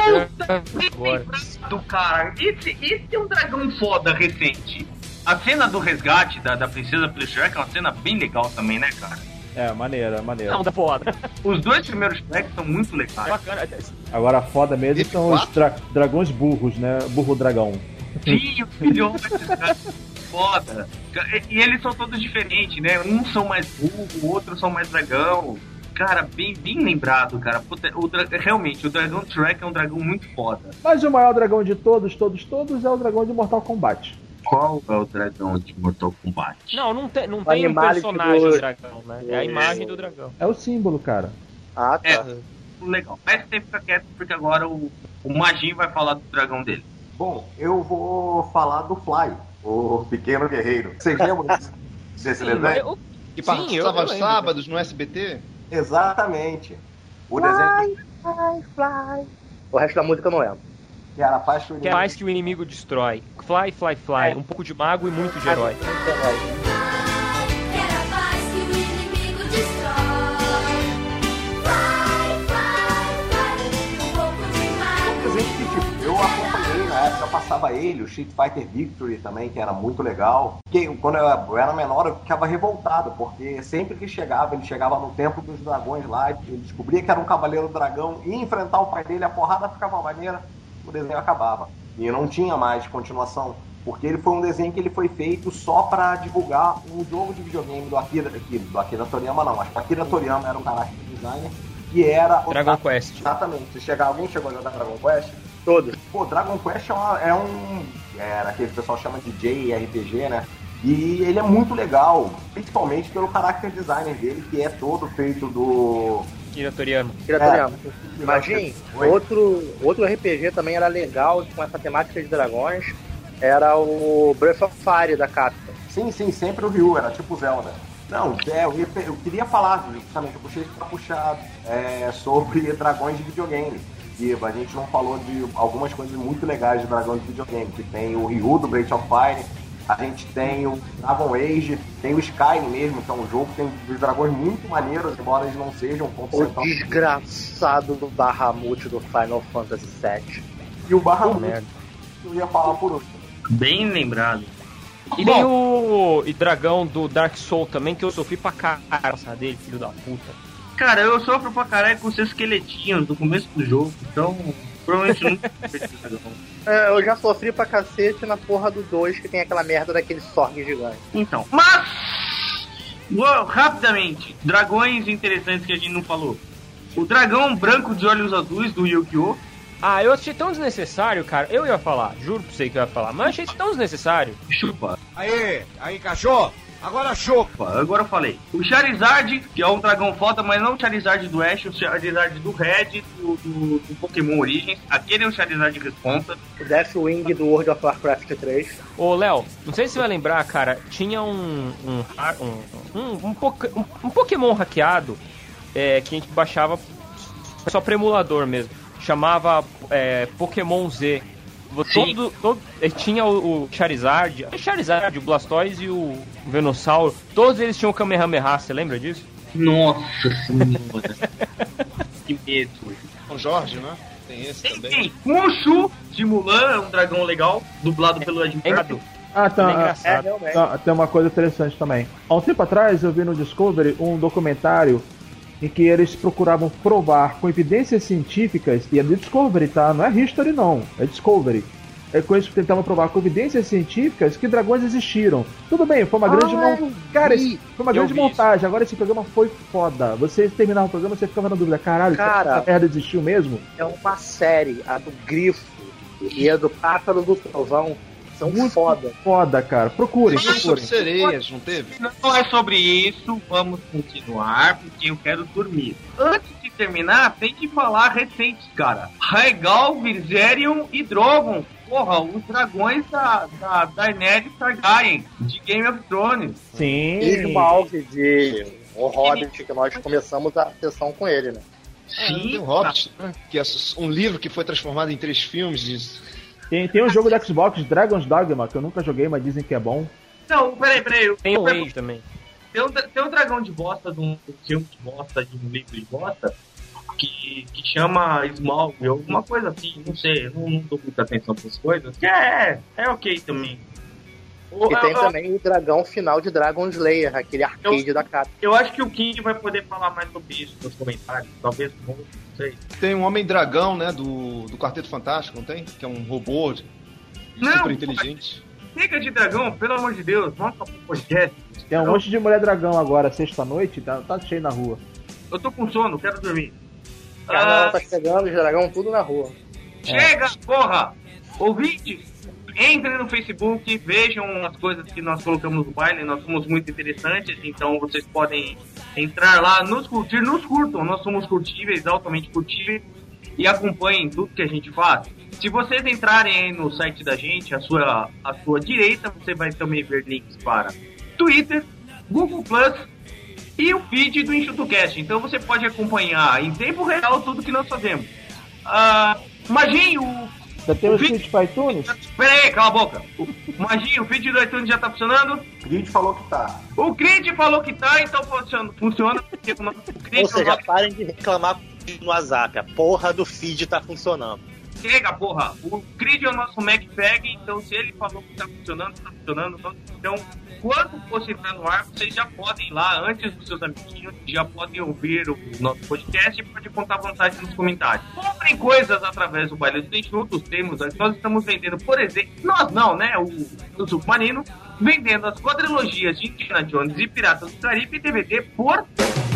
Do cara. Esse é um dragão foda recente. A cena do resgate da princesa pelo Shrek é uma cena bem legal também, né, cara? É, maneira. Não, da foda. Os dois primeiros Shrek são muito legais. Bacana. Agora a foda mesmo são os dragões burros, né? Burro-dragão. Sim, o filhão foda. E eles são todos diferentes, né? Uns são mais burro, outros são mais dragão. Cara, bem lembrado, cara. Puta, realmente, o dragão Shrek é um dragão muito foda. Mas o maior dragão de todos é o dragão de Mortal Kombat. Qual é o dragão de Mortal Kombat? Não tem um personagem dragão, né? É a imagem do dragão. É o símbolo, cara. Ah, tá. Legal. Mas você fica quieto, porque agora o Majin vai falar do dragão dele. Bom, eu vou falar do Fly, o pequeno guerreiro. Vocês lembram desse desenho? Que passava aos sábados no SBT? Exatamente. O desenho. Fly. O resto da música eu não lembro. Que era paz que o inimigo... Que é mais que o inimigo destrói. Fly, fly, fly. Um pouco de mago e muito de herói. Eu acompanhei na época, passava ele, o Street Fighter Victory também, que era muito legal. Porque quando eu era menor, eu ficava revoltado, porque sempre que ele chegava no Templo dos Dragões lá, ele descobria que era um Cavaleiro Dragão, ia enfrentar o pai dele, a porrada ficava maneira, o desenho acabava. E não tinha mais continuação, porque ele foi um desenho que ele foi feito só para divulgar um jogo de videogame do Akira Toriyama, não, acho que o Akira Toriyama era um character designer, que era... Dragon Quest. Exatamente. Alguém chegou a jogar Dragon Quest? Todos. Pô, Dragon Quest era aquele que o pessoal chama de JRPG, né? E ele é muito legal, principalmente pelo character designer dele, que é todo feito do... Akira Toriyama. Imagina, outro RPG também era legal, com essa temática de dragões, era o Breath of Fire da Capcom. Sim, sempre o Ryu, era tipo Zelda. Não, eu queria falar, justamente, eu puxei pra puxar sobre dragões de videogame. E a gente não falou de algumas coisas muito legais de dragões de videogame, que tem o Ryu do Breath of Fire, a gente tem o Dragon Age, tem o Skyrim mesmo, que é um jogo que tem os dragões muito maneiros, embora eles não sejam ponto central. O desgraçado do Bahamut do Final Fantasy VII. E o Bahamut, eu ia falar por último. Bem lembrado. E tem o dragão do Dark Souls também, que eu sofri pra caralho dele, filho da puta. Cara, eu sofro pra caralho com os seus esqueletinhos do começo do jogo, então provavelmente nunca. Eu já sofri pra cacete na porra do 2, que tem aquela merda daquele Sorg gigante. Então, mas rapidamente, dragões interessantes que a gente não falou. O dragão branco de olhos azuis do Yu-Gi-Oh! Eu achei tão desnecessário, cara. Eu ia falar, juro pra você que eu ia falar, mas achei tão desnecessário. Chupa. Aí, cachorro! Agora chupa! Agora eu falei. O Charizard, que é um dragão foda, mas não o Charizard do Ash, o Charizard do Red, do Pokémon Origins. Aquele é o Charizard de responsa. O Deathwing do World of Warcraft 3. Ô, Léo, não sei se você vai lembrar, cara, tinha um Pokémon hackeado que a gente baixava só pra emulador mesmo. Chamava Pokémon Z. Tinha o Charizard, o Blastoise e o Venossauro. Todos eles tinham o Kamehameha, você lembra disso? Nossa senhora. Que medo. O Jorge, né? Tem esse também. Tem. Mushu de Mulan, é um dragão legal, dublado pelo Ed Murphy. Tem uma coisa interessante também. Há um tempo atrás eu vi no Discovery um documentário em que eles procuravam provar com evidências científicas, e é do Discovery, tá? Não é History não, é Discovery. com isso tentavam provar com evidências científicas que dragões existiram. Tudo bem, foi uma grande foi uma grande montagem. Agora esse programa foi foda. Você terminava o programa, você ficava na dúvida, caralho, essa merda existiu mesmo? É uma série, a do Grifo e a do Pássaro do Trovão. São muito foda, cara. Procurem. Sobre sereias, não teve? Não é sobre isso, vamos continuar, porque eu quero dormir. Antes de terminar, tem que falar recentes, cara. Rhaegal, Viserion e Drogon. Porra, os dragões da Daenerys Targaryen, de Game of Thrones. Sim. E o Malk de O Hobbit, que nós começamos a sessão com ele, né? Sim, tem o Hobbit, né? Que é um livro que foi transformado em 3 filmes disso. Tem um jogo do Xbox, Dragon's Dogma, que eu nunca joguei, mas dizem que é bom. Não, peraí. Tem o Rage também. Tem um dragão de bosta de um filme de bosta, de um livro de bosta, que chama Smaug, alguma coisa assim, não sei, não dou muita atenção para essas coisas, que é ok também. E tem também o dragão final de Dragon Slayer, aquele arcade da Capcom. Eu acho que o King vai poder falar mais sobre isso nos comentários, talvez não sei. Tem um Homem-Dragão, né, do Quarteto Fantástico, não tem? Que é um robô super inteligente. Chega de dragão, pelo amor de Deus, vamos para o podcast. Tem um monte de mulher dragão agora, sexta-noite, tá cheio na rua. Eu tô com sono, quero dormir. Carnaval tá chegando, os dragão tudo na rua. Chega, porra! Ouvintes, entrem no Facebook, vejam as coisas que nós colocamos no baile, nós somos muito interessantes, então vocês podem entrar lá, nos curtir, nos curtam, nós somos curtíveis, altamente curtíveis, e acompanhem tudo que a gente faz. Se vocês entrarem aí no site da gente, à sua direita, você vai também ver links para Twitter, Google Plus e o feed do InchutoCast. Então você pode acompanhar em tempo real tudo que nós fazemos. Maginho, já tem o feed para iTunes? Pera aí, cala a boca. Maginho, o feed do iTunes já tá funcionando? O Creed falou que tá. O Creed falou que tá, então funciona. Porque o Creed ou seja, parem de reclamar no WhatsApp. A porra do feed tá funcionando. Chega, porra. O Creed é o nosso MacPag, então se ele falou que tá funcionando, tá funcionando. Então, quando você entrar no ar, vocês já podem ir lá, antes dos seus amiguinhos, já podem ouvir o nosso podcast e pode contar vantagens nos comentários. Comprem coisas através do Baile dos Enxutos, nós estamos vendendo, por exemplo, nós não, né, o Submarino, vendendo as quadrilogias de Indiana Jones e Piratas do Caribe DVD por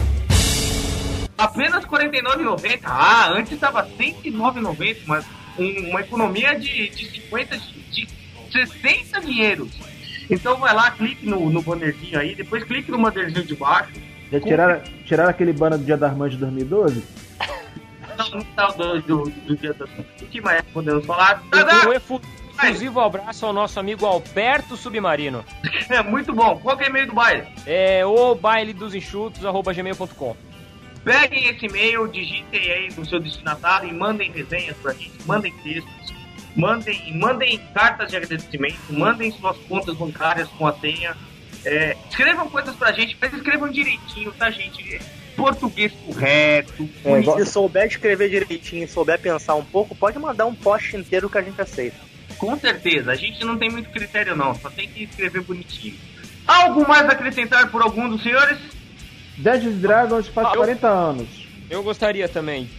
apenas R$ 49,90. Antes estava R$ 109,90, mas uma economia de 60 dinheiros. Então vai lá, clique no bannerzinho aí, depois clique no bannerzinho de baixo. Já tiraram aquele banner do Dia das Mães de 2012? Não tá do Dia das Mães. O que mais podemos falar? Um exclusivo abraço ao nosso amigo Alberto Submarino. É muito bom. Qual que é o e-mail do baile? É o bailedosenxutos@gmail.com. Peguem esse e-mail, digitem aí no seu destinatário e mandem resenhas pra gente, mandem textos, mandem cartas de agradecimento, mandem suas contas bancárias com a senha, escrevam coisas pra gente, mas escrevam direitinho, tá, gente? Português correto. Se souber escrever direitinho, souber pensar um pouco, pode mandar um post inteiro que a gente aceita. Com certeza, a gente não tem muito critério não, só tem que escrever bonitinho. Algo mais a acrescentar por algum dos senhores? Dungeons & Dragons faz 40 anos. Eu gostaria também.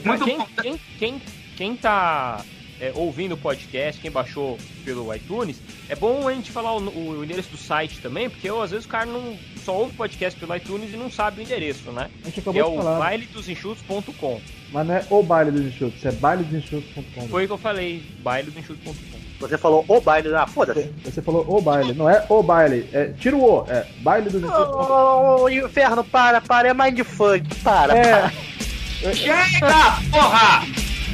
Quem tá ouvindo o podcast, quem baixou pelo iTunes, é bom a gente falar o endereço do site também, porque às vezes o cara não só ouve o podcast pelo iTunes e não sabe o endereço, né? A gente acabou de falar. É o bailedosenxutos.com. Mas não é o Baile dos Enxutos, é bailedosenxutos.com. Foi o que eu falei, bailedosenxutos.com. Você falou o baile, foda-se. Você falou o baile, não é o baile, tira o O, é baile dos enxutos. Inferno, para, é mindfuck, para. Chega, porra!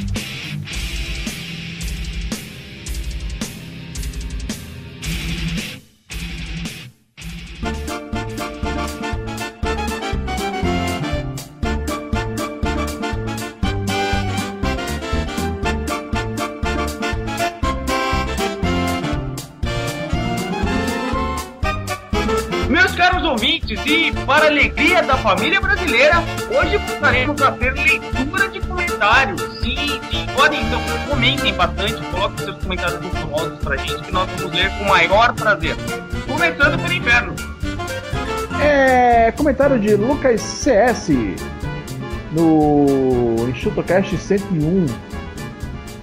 Meus caros ouvintes, e para a alegria da família brasileira, hoje passaremos a ter leitura de comentários. Sim, podem, então, comentem bastante, coloquem seus comentários gostosos pra gente, que nós vamos ler com o maior prazer. Começando pelo inferno. Comentário de Lucas CS no EnxutoCast 101.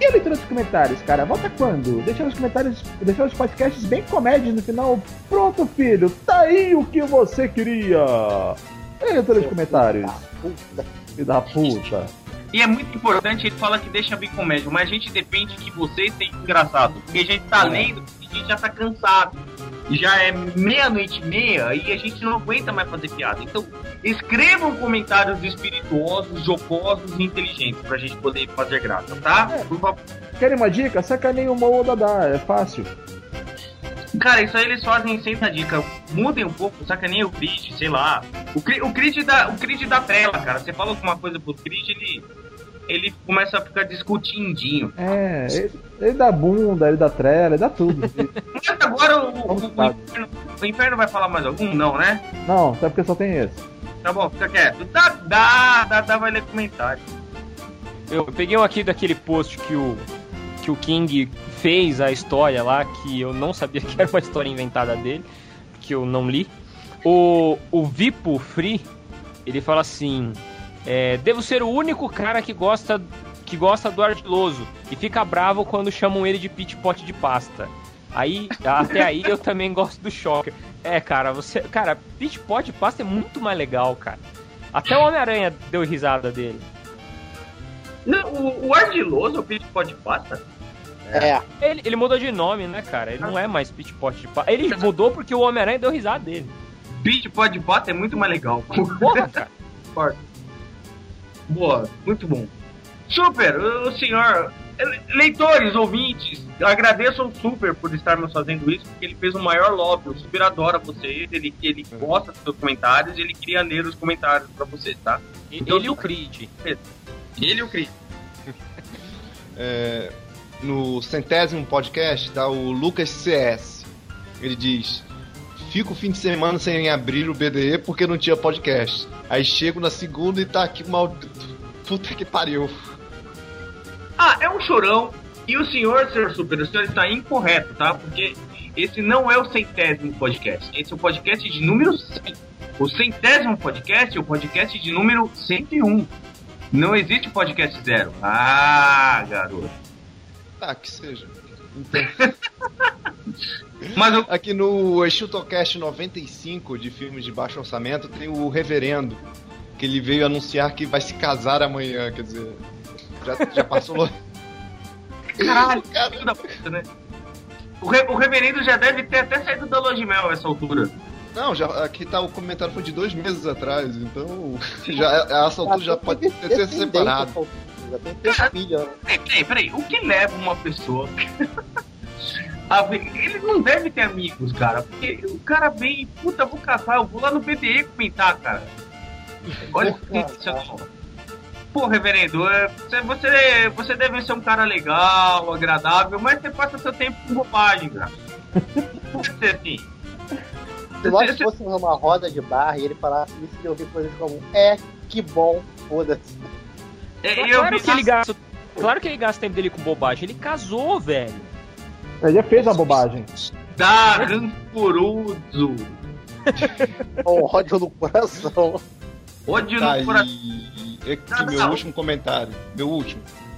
E a leitura dos comentários, cara? Volta quando? Deixa os podcasts bem comédias no final. Pronto, filho, tá aí o que você queria. E a leitura dos comentários? Filho da puta. E é muito importante, ele fala que deixa bem comédia, mas a gente depende que vocês tenham engraçado. Porque a gente tá lendo e a gente já tá cansado. Já é 00:30 e a gente não aguenta mais fazer piada. Então, escrevam comentários espirituosos, jocosos e inteligentes pra gente poder fazer graça, tá? Por favor. Querem uma dica? Sacaneia o Mo Dadá, é fácil. Cara, isso aí eles fazem sem essa dica. Mudem um pouco, sacaneia o Creed, sei lá. O Creed dá trela, cara. Você fala alguma coisa pro Creed, ele começa a ficar discutindinho. Ele dá bunda, ele dá trela, ele dá tudo. Mas agora o Inferno vai falar mais algum? Não, né? Não, até porque só tem esse. Tá bom, fica quieto. Dá, vai ler comentário. Eu peguei um aqui daquele post que o King fez a história lá, que eu não sabia que era uma história inventada dele, que eu não li. O Vipo Free, ele fala assim: devo ser o único cara que gosta do Ardiloso e fica bravo quando chamam ele de Pit Pot de pasta. Até aí eu também gosto do Shocker. Cara, Pit Pot de pasta é muito mais legal, cara. Até o Homem-Aranha deu risada dele. Não, o Ardiloso é o Pit Pot de pasta? Ele mudou de nome, né, cara? Ele não é mais Pit Pot de pasta. Ele mudou porque o Homem-Aranha deu risada dele. Pit Pot de pasta é muito mais legal. Porra, cara. Boa, muito bom. Super, o senhor... Leitores, ouvintes, agradeço ao Super por estar nos fazendo isso, porque ele fez o maior lobby. O Super adora vocês, ele gosta dos seus comentários, ele queria ler os comentários pra vocês, tá? Então, ele e o Creed. Ele e o Creed. No 100º podcast, tá o Lucas CS. Ele diz: fico o fim de semana sem abrir o BDE porque não tinha podcast. Aí chego na segunda e tá aqui o maldito. Puta que pariu. É um chorão. E o senhor Super, o senhor está incorreto, tá? Porque esse não é o 100º podcast. Esse é o podcast de número 100. O 100º podcast é o podcast de número 101. Não existe podcast 0. Garoto. Que seja. Então... Mas aqui no ExutoCast 95 de filmes de baixo orçamento tem o Reverendo, que ele veio anunciar que vai se casar amanhã, quer dizer, já passou. Caralho, cara da puta, né? O Reverendo já deve ter até saído da Lua de Mel a essa altura. Não, aqui tá, o comentário foi de 2 meses atrás, então a essa altura já pode ter sido separado. Já tem 3 filhos. Peraí, o que leva uma pessoa a ver? Ele não deve ter amigos, cara, porque o cara vem e, puta, vou casar, eu vou lá no BDE comentar, cara. Olha que sensacional. Pô, Reverendo, você deve ser um cara legal, agradável, mas você passa seu tempo com bobagem, cara. Pode ser assim. Se nós fôssemos numa roda de bar e ele falasse isso e eu ouvir coisas como que bom, foda-se. Claro que ele gasta o tempo dele com bobagem. Ele casou, velho. Ele já fez a bobagem. Tá rancoroso. Ódio no coração. Ódio no coração. Aqui meu último comentário. Meu último.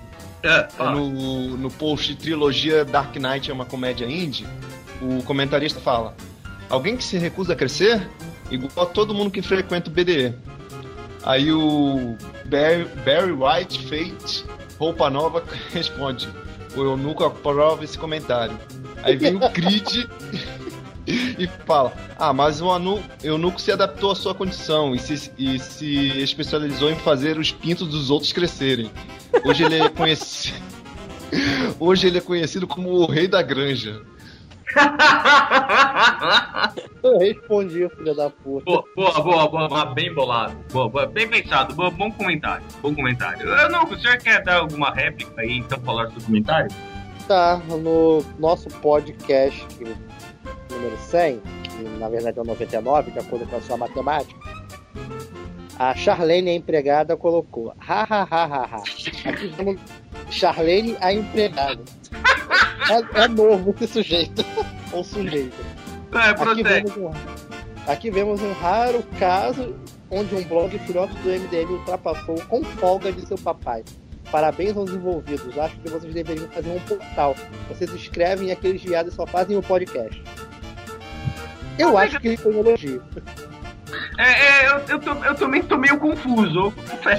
No post trilogia Dark Knight é uma comédia indie, o comentarista fala: alguém que se recusa a crescer? Igual a todo mundo que frequenta o BDE. Aí o Barry White Fate Roupa Nova responde: o Eunuco aprova esse comentário. Aí vem o Creed e fala: mas o Eunuco se adaptou à sua condição e se especializou em fazer os pintos dos outros crescerem. Hoje ele é conhecido como o Rei da Granja. Eu respondi, filho da puta. Boa, bem bolado. Boa, bem pensado, bom comentário. Eunuco, o senhor quer dar alguma réplica aí, então, falar do comentário? Tá, no nosso podcast número 100, que na verdade é o 99, de acordo com a sua matemática, a Charlene, a empregada, colocou Aqui vemos Charlene, a empregada. É novo esse sujeito. Ou sujeito. Aqui vemos um raro caso onde um blog filhote do MDM ultrapassou com folga de seu papai. Parabéns aos envolvidos. Acho que vocês deveriam fazer um portal. Vocês escrevem e aqueles viados só fazem o podcast. Eu acho que foi um elogio. Eu também tô meio confuso.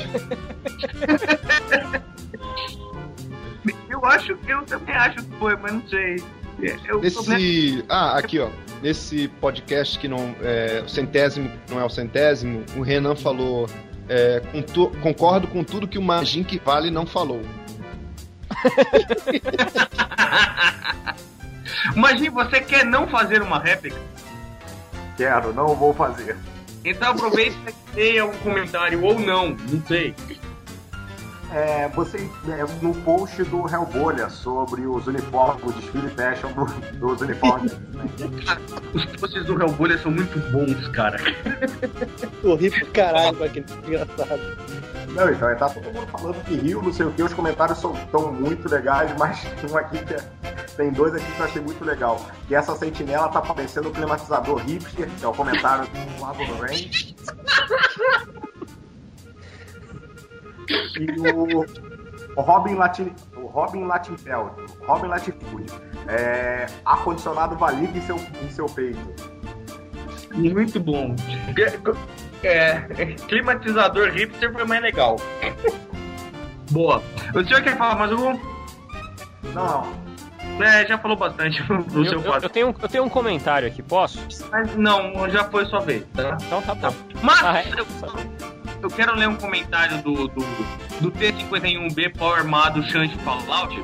Eu também acho que foi, mas não sei. Aqui, ó. Nesse podcast que não é o centésimo, não é o centésimo, o Renan falou: concordo com tudo que o Magin que vale não falou. Magin, você quer não fazer uma réplica? Quero, não vou fazer. Então aproveita e tenha um comentário ou não sei. Você no post do Hellbolha sobre os uniformes, o desfile fashion dos uniformes. Os posts do Hellbolha são muito bons, cara. Eu ri pro caralho com aquele engraçado. Não, então tá todo mundo falando que riu, não sei o que, os comentários estão muito legais, mas tem dois aqui que eu achei muito legal. Que essa sentinela tá parecendo o climatizador hipster, que é o comentário do lado do Rain. E o Robin Lattimfeld, ar-condicionado valido em seu peito. Muito bom. Climatizador hipster foi mais legal. Boa. O senhor quer falar mais algum? Não. Já falou bastante. Eu tenho um comentário aqui, posso? Mas não, já foi sua vez, tá? Então tá bom. Mas eu quero ler um comentário do T-51B Power Armado Shanty Fallout.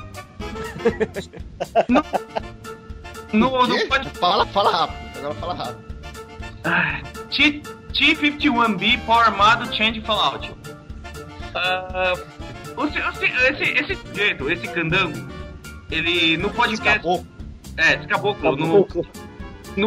Fala rápido. Agora fala rápido. T-51B Power Armado Change Fallout. Esse candango, ele no podcast. Esse caboclo. No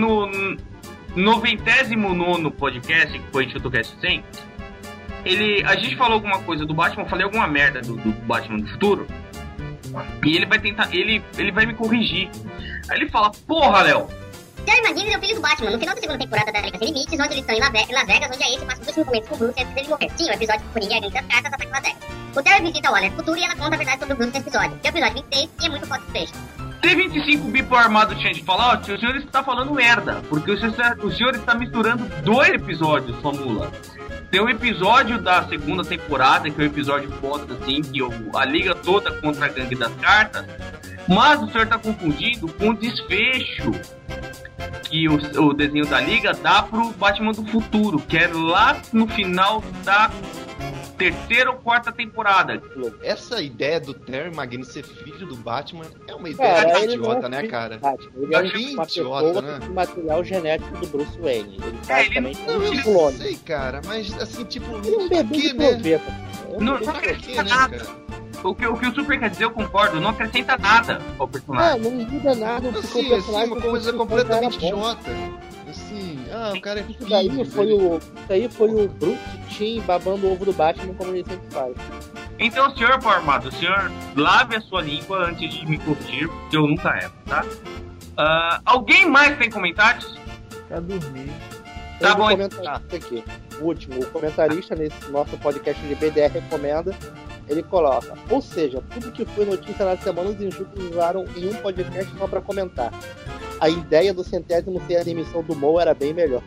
99º podcast, que foi Chutocast 100, a gente falou alguma coisa do Batman, eu falei alguma merda do Batman do futuro, e ele vai tentar, ele vai me corrigir. Aí ele fala: porra, Léo, Terry McGinnis é o filho do Batman. No final da segunda temporada da Liga Sem Limites, onde eles estão em Las Vegas, onde a Ace passa os últimos momentos com o Bruce antes dele morrer. Sim, o episódio que Coringa das cartas ataca Las Vegas. O Terry visita a Waller no futuro e ela conta a verdade sobre o Bruce nesse episódio. Que é o episódio 26 e é muito foda esse trecho. T-25 Bipo Armado Change Fallout, o senhor está falando merda, porque o senhor está misturando dois episódios, sua mula. Tem um episódio da segunda temporada, que é um episódio foda, assim, que a liga toda contra a gangue das cartas, mas o senhor está confundindo com o desfecho que o desenho da liga dá pro Batman do futuro, que é lá no final da terceira ou quarta temporada. Essa ideia do Terry McGinnis ser filho do Batman é uma ideia idiota, né, cara? Ele é uma idiota, né? Material genético do Bruce Wayne. Ele basicamente é um clone. Não sei, cara, mas assim, tipo, ele é um bebê de proveta. Não acrescenta nada. O que o Super quer dizer, eu concordo, não acrescenta nada ao personagem. Não muda nada. Assim, uma coisa completamente idiota. Assim, o cara é filho. Isso aí foi o Bruce Timm babando o ovo do Batman, como ele sempre faz. Então, senhor Armado, o senhor lave a sua língua antes de me corrigir, porque eu nunca erro, tá? Alguém mais tem comentários? Quer dormir. Tá bom. Aqui. O último, o comentarista nesse nosso podcast de BDR recomenda, ele coloca: ou seja, tudo que foi notícia na semana os enxutos usaram em um podcast só pra comentar. A ideia do 100º ser a demissão do Mo era bem melhor.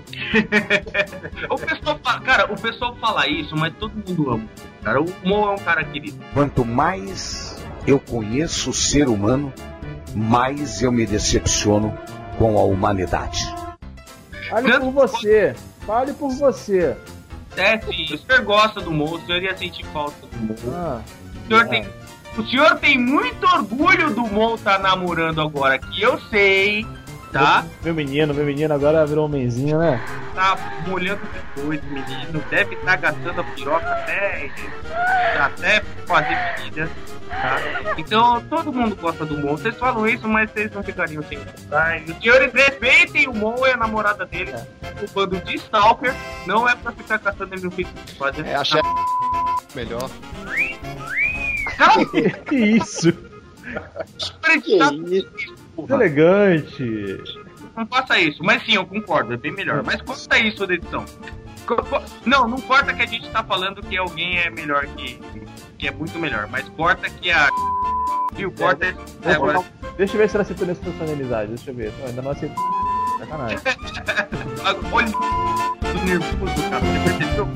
O pessoal fala isso, mas todo mundo ama. Cara, o Mo é um cara querido. Quanto mais eu conheço o ser humano, mais eu me decepciono com a humanidade. Fale por você. Fale por você. Sim, o senhor gosta do Mo, o senhor ia sentir falta do Mo. O senhor tem muito orgulho do Mo estar namorando agora, que eu sei, tá? Meu menino agora virou um homenzinho, né? Tá molhando depois, menino. Deve estar gastando a piroca até fazer comida, tá? Então, todo mundo gosta do Mo. Vocês falam isso, mas vocês não ficariam sem gostar. E os senhores respeitem o Mo e a namorada dele. O bando de Stalker não é pra ficar caçando ele no Facebook. Achei melhor. Que isso? Elegante. Não faça isso, mas sim, eu concordo, é bem melhor. Mas conta isso da edição. Não corta que a gente tá falando que alguém é melhor que é muito melhor, mas corta que a... Viu, corta... Deixa eu ver se ela aceitou nessa situação de amizade, deixa eu ver. Eu ainda não aceito. Sacanagem. Olha o nervoso, cara, você percebeu?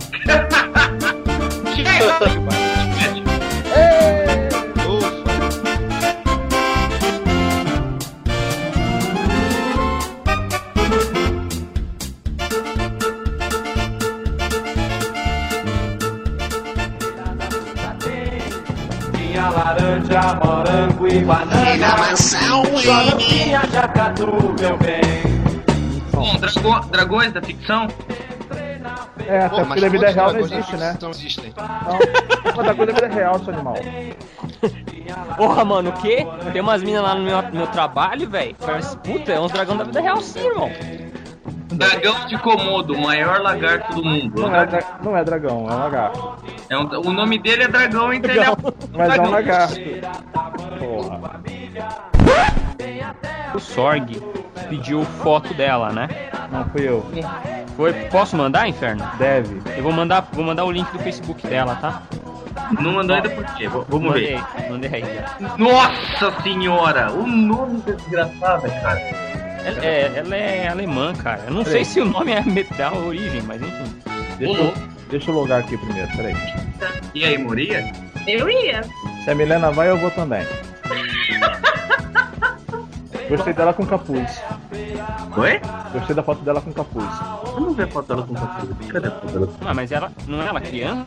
Tinha laranja, morango e banana. Maçã, tinha jacatu, meu bem. Bom, dragões da ficção? Até porque na vida real não existe, né? Não existem. Não, dragões da vida real, seu animal. Porra, mano, o quê? Tem umas minas lá no meu trabalho, velho. Puta, é uns dragão da vida real sim, irmão. Dragão de Komodo, o maior lagarto do mundo. Não é dragão, é um lagarto. O nome dele é dragão, então ele é Mas é um lagarto. Porra. O Sorg pediu foto dela, né? Não fui eu. Foi? Posso mandar, Inferno? Deve. Eu vou mandar o link do Facebook dela, tá? Não mandou ainda por quê? Vamos ver. Mandei aí. Nossa senhora! O nome da desgraçada, cara. Ela é alemã, cara. Eu não sei se o nome é da origem, mas enfim. Deixa eu logar aqui primeiro, peraí. E aí, Moria? Eu ia. Se a Milena vai, eu vou também. Gostei dela com capuz. Oi? Gostei da foto dela com capuz. Eu não vi a foto dela com capuz. Cadê a foto dela? Ah, mas ela... Não é ela criança?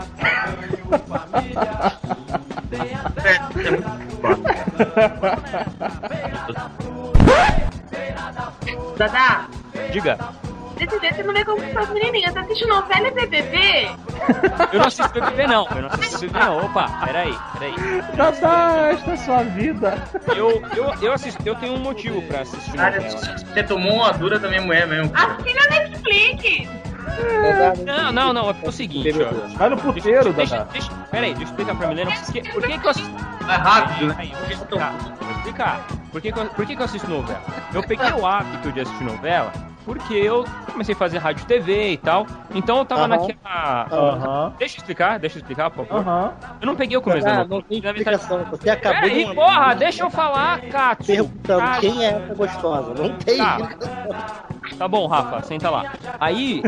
Dadá, diga. desse jeito você não vê como que são as menininhas. Você assiste novela e BBB? Eu não assisto BBB não. Opa, peraí. Dadá, esta é a sua vida. Eu assisto, eu tenho um motivo pra assistir novela. Você tomou uma dura da minha mulher mesmo. Assiste na Netflix. Não, é o seguinte, ó. Vai no puteiro, Dadá. Peraí, deixa eu explicar pra Milena por que eu assisto. É rápido, né? Vou explicar. Por que eu assisto novela? Eu peguei o hábito de assistir novela porque eu comecei a fazer rádio e TV e tal. Então eu tava naquela... Deixa eu explicar, por favor. Eu não peguei o começo da novela. Não tem explicação. Você acabou Peraí, porra, deixa eu falar, Cato. Perguntando quem é essa gostosa. Não tem Tá bom, Rafa, senta lá. Aí,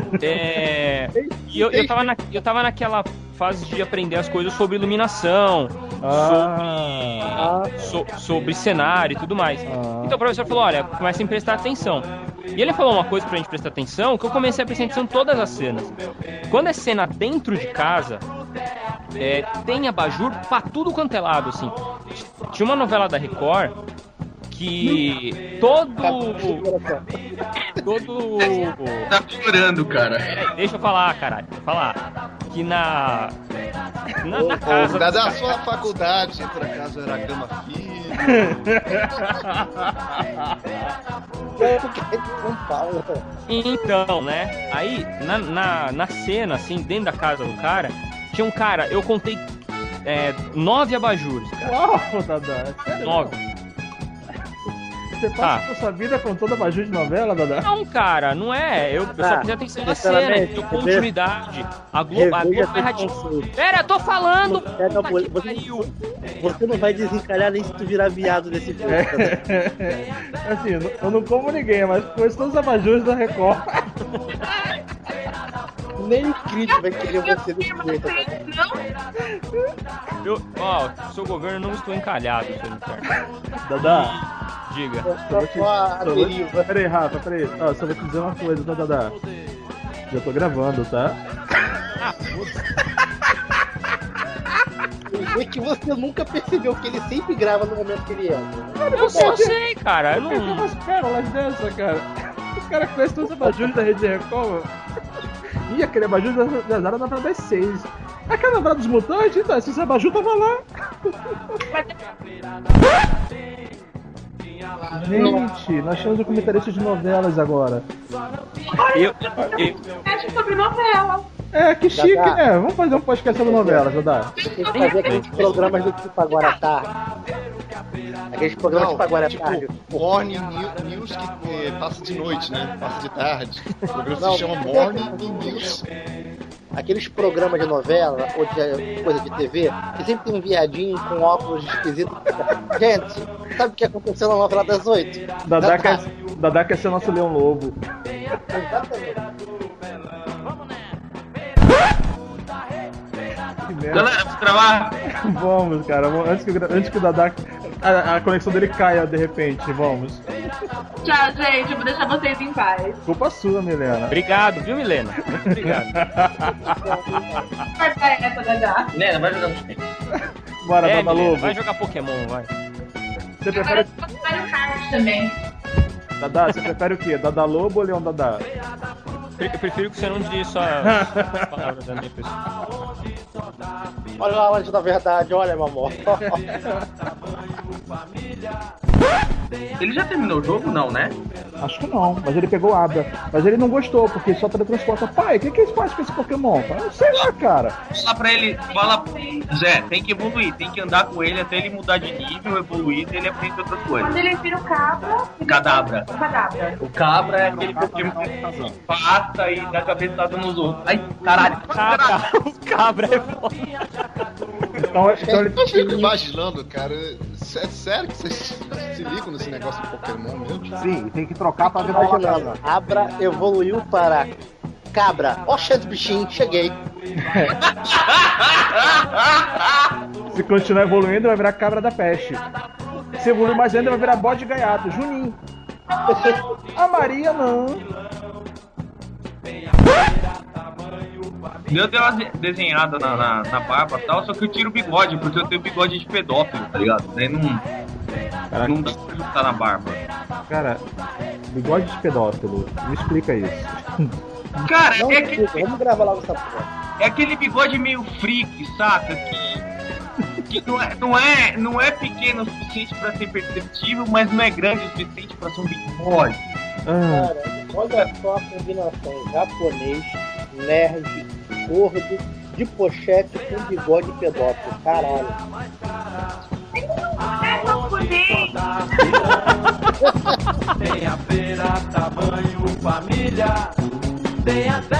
eu tava naquela fase de aprender as coisas sobre iluminação, sobre cenário e tudo mais. Então o professor falou, olha, comecem a prestar atenção. E ele falou uma coisa pra gente prestar atenção, que eu comecei a prestar atenção em todas as cenas. Quando é cena dentro de casa, tem abajur pra tudo quanto é lado, assim. Tinha uma novela da Record que todo... Tá piorando, cara. Deixa eu falar, caralho. Que na casa... Da sua faculdade, por acaso era a Gama Filho. São Paulo. Então, né? Aí, na cena, assim, dentro da casa do cara, tinha um cara, eu contei 9 abajures, cara. Uau, Dadá, sério? 9. Você passa a sua vida com toda abajur de novela, Dadá? Não, cara, não é. Eu só prestei atenção na cena, deu continuidade. A Globo vai radical. Pera, eu tô falando! Você não vai desencalhar nem se tu virar viado nesse filme. Assim, eu não como ninguém, mas conheço todos os abajures da Record. Nem o crítico vai querer você desse jeito. Seu governo não estou encalhado, seu inferno. Dadá. Diga. Peraí, Rafa, peraí. Só vou te dizer uma coisa, tá, Dadá? Eu tô gravando, tá? É que você nunca percebeu que ele sempre grava no momento que ele entra. Eu sei, cara. Eu não... Tem umas pérolas dessa, cara. Os caras conhecem todos os abajures da Rede Record. Ih, aquele abajur da Zara dava das 6. Aquela novela dos mutantes, então, esse abajur tava lá. Gente, nós temos um comentarista de novelas agora. Eu acho sobre novela. Que chique, né? Vamos fazer um podcast sobre novelas, Dadá. Tem que fazer aqueles programas do tipo Agora Tá. Aqueles programas tipo agora é tipo, tarde. Morning News que passa de noite, né? Passa de tarde. O programa se chama Morning News. Aqueles programas de novela ou de coisa de TV que sempre tem um viadinho com óculos esquisitos. Gente, sabe o que aconteceu na novela das 8? Dadá quer ser nosso Leão Lobo. Exatamente. Galera, vamos gravar? Vamos, cara. Antes que o Dadá. A conexão dele caia de repente, vamos. Tchau, gente. Eu vou deixar vocês em paz. Culpa sua, Milena. Obrigado, viu, Milena? Muito obrigado. Vai pra essa, Dadá. Milena, vai jogar no Bora, Dada Milena, Lobo. vai jogar Pokémon, vai. Você prefere. Eu prefiro o Kart também. Dadá, você prefere o quê? Dada Lobo ou Leão Dadá? Eu prefiro que você não diga só as palavras da minha pessoa. Olha lá, antes da verdade, olha, meu amor. Ele já terminou o jogo, não, né? Acho que não, mas ele pegou Abra. Mas ele não gostou, porque só teletransporta. Pai, o que eles fazem com esse Pokémon? Eu não sei lá, cara. Fala pra ele, Zé, tem que evoluir, tem que andar com ele até ele mudar de nível, evoluir, e ele aprende outras coisas. Quando ele vira o cabra... Cadabra. Cadabra. O cabra é aquele Pokémon que passa e dá cabeçada nos outros. Ai, caralho. O cabra é foda. Então ele... Eu fico imaginando, cara. É sério que vocês se ligam nesse negócio de Pokémon mesmo? Sim, tem que trocar pra virar uma Imaginando, Abra evoluiu para cabra. Ó, cheio de bichinho, cheguei. Se continuar evoluindo, vai virar cabra da peste. Se evoluir mais ainda, vai virar bode gaiato. Juninho. A Maria não. Eu dei uma desenhada na barba e tal, só que eu tiro o bigode, porque eu tenho bigode de pedófilo, tá ligado? Daí não dá pra juntar na barba. Cara, bigode de pedófilo, me explica isso. Cara, Não, é aquele, vamos gravar logo essa porra. é aquele bigode meio freak, saca? Que não é pequeno o suficiente pra ser perceptível, mas não é grande o suficiente pra ser um bigode. Cara, olha só a combinação japonês, nerd, gordo, de pochete com bigode pedófilo. Caralho. Tem a feira, tamanho, família. Tem a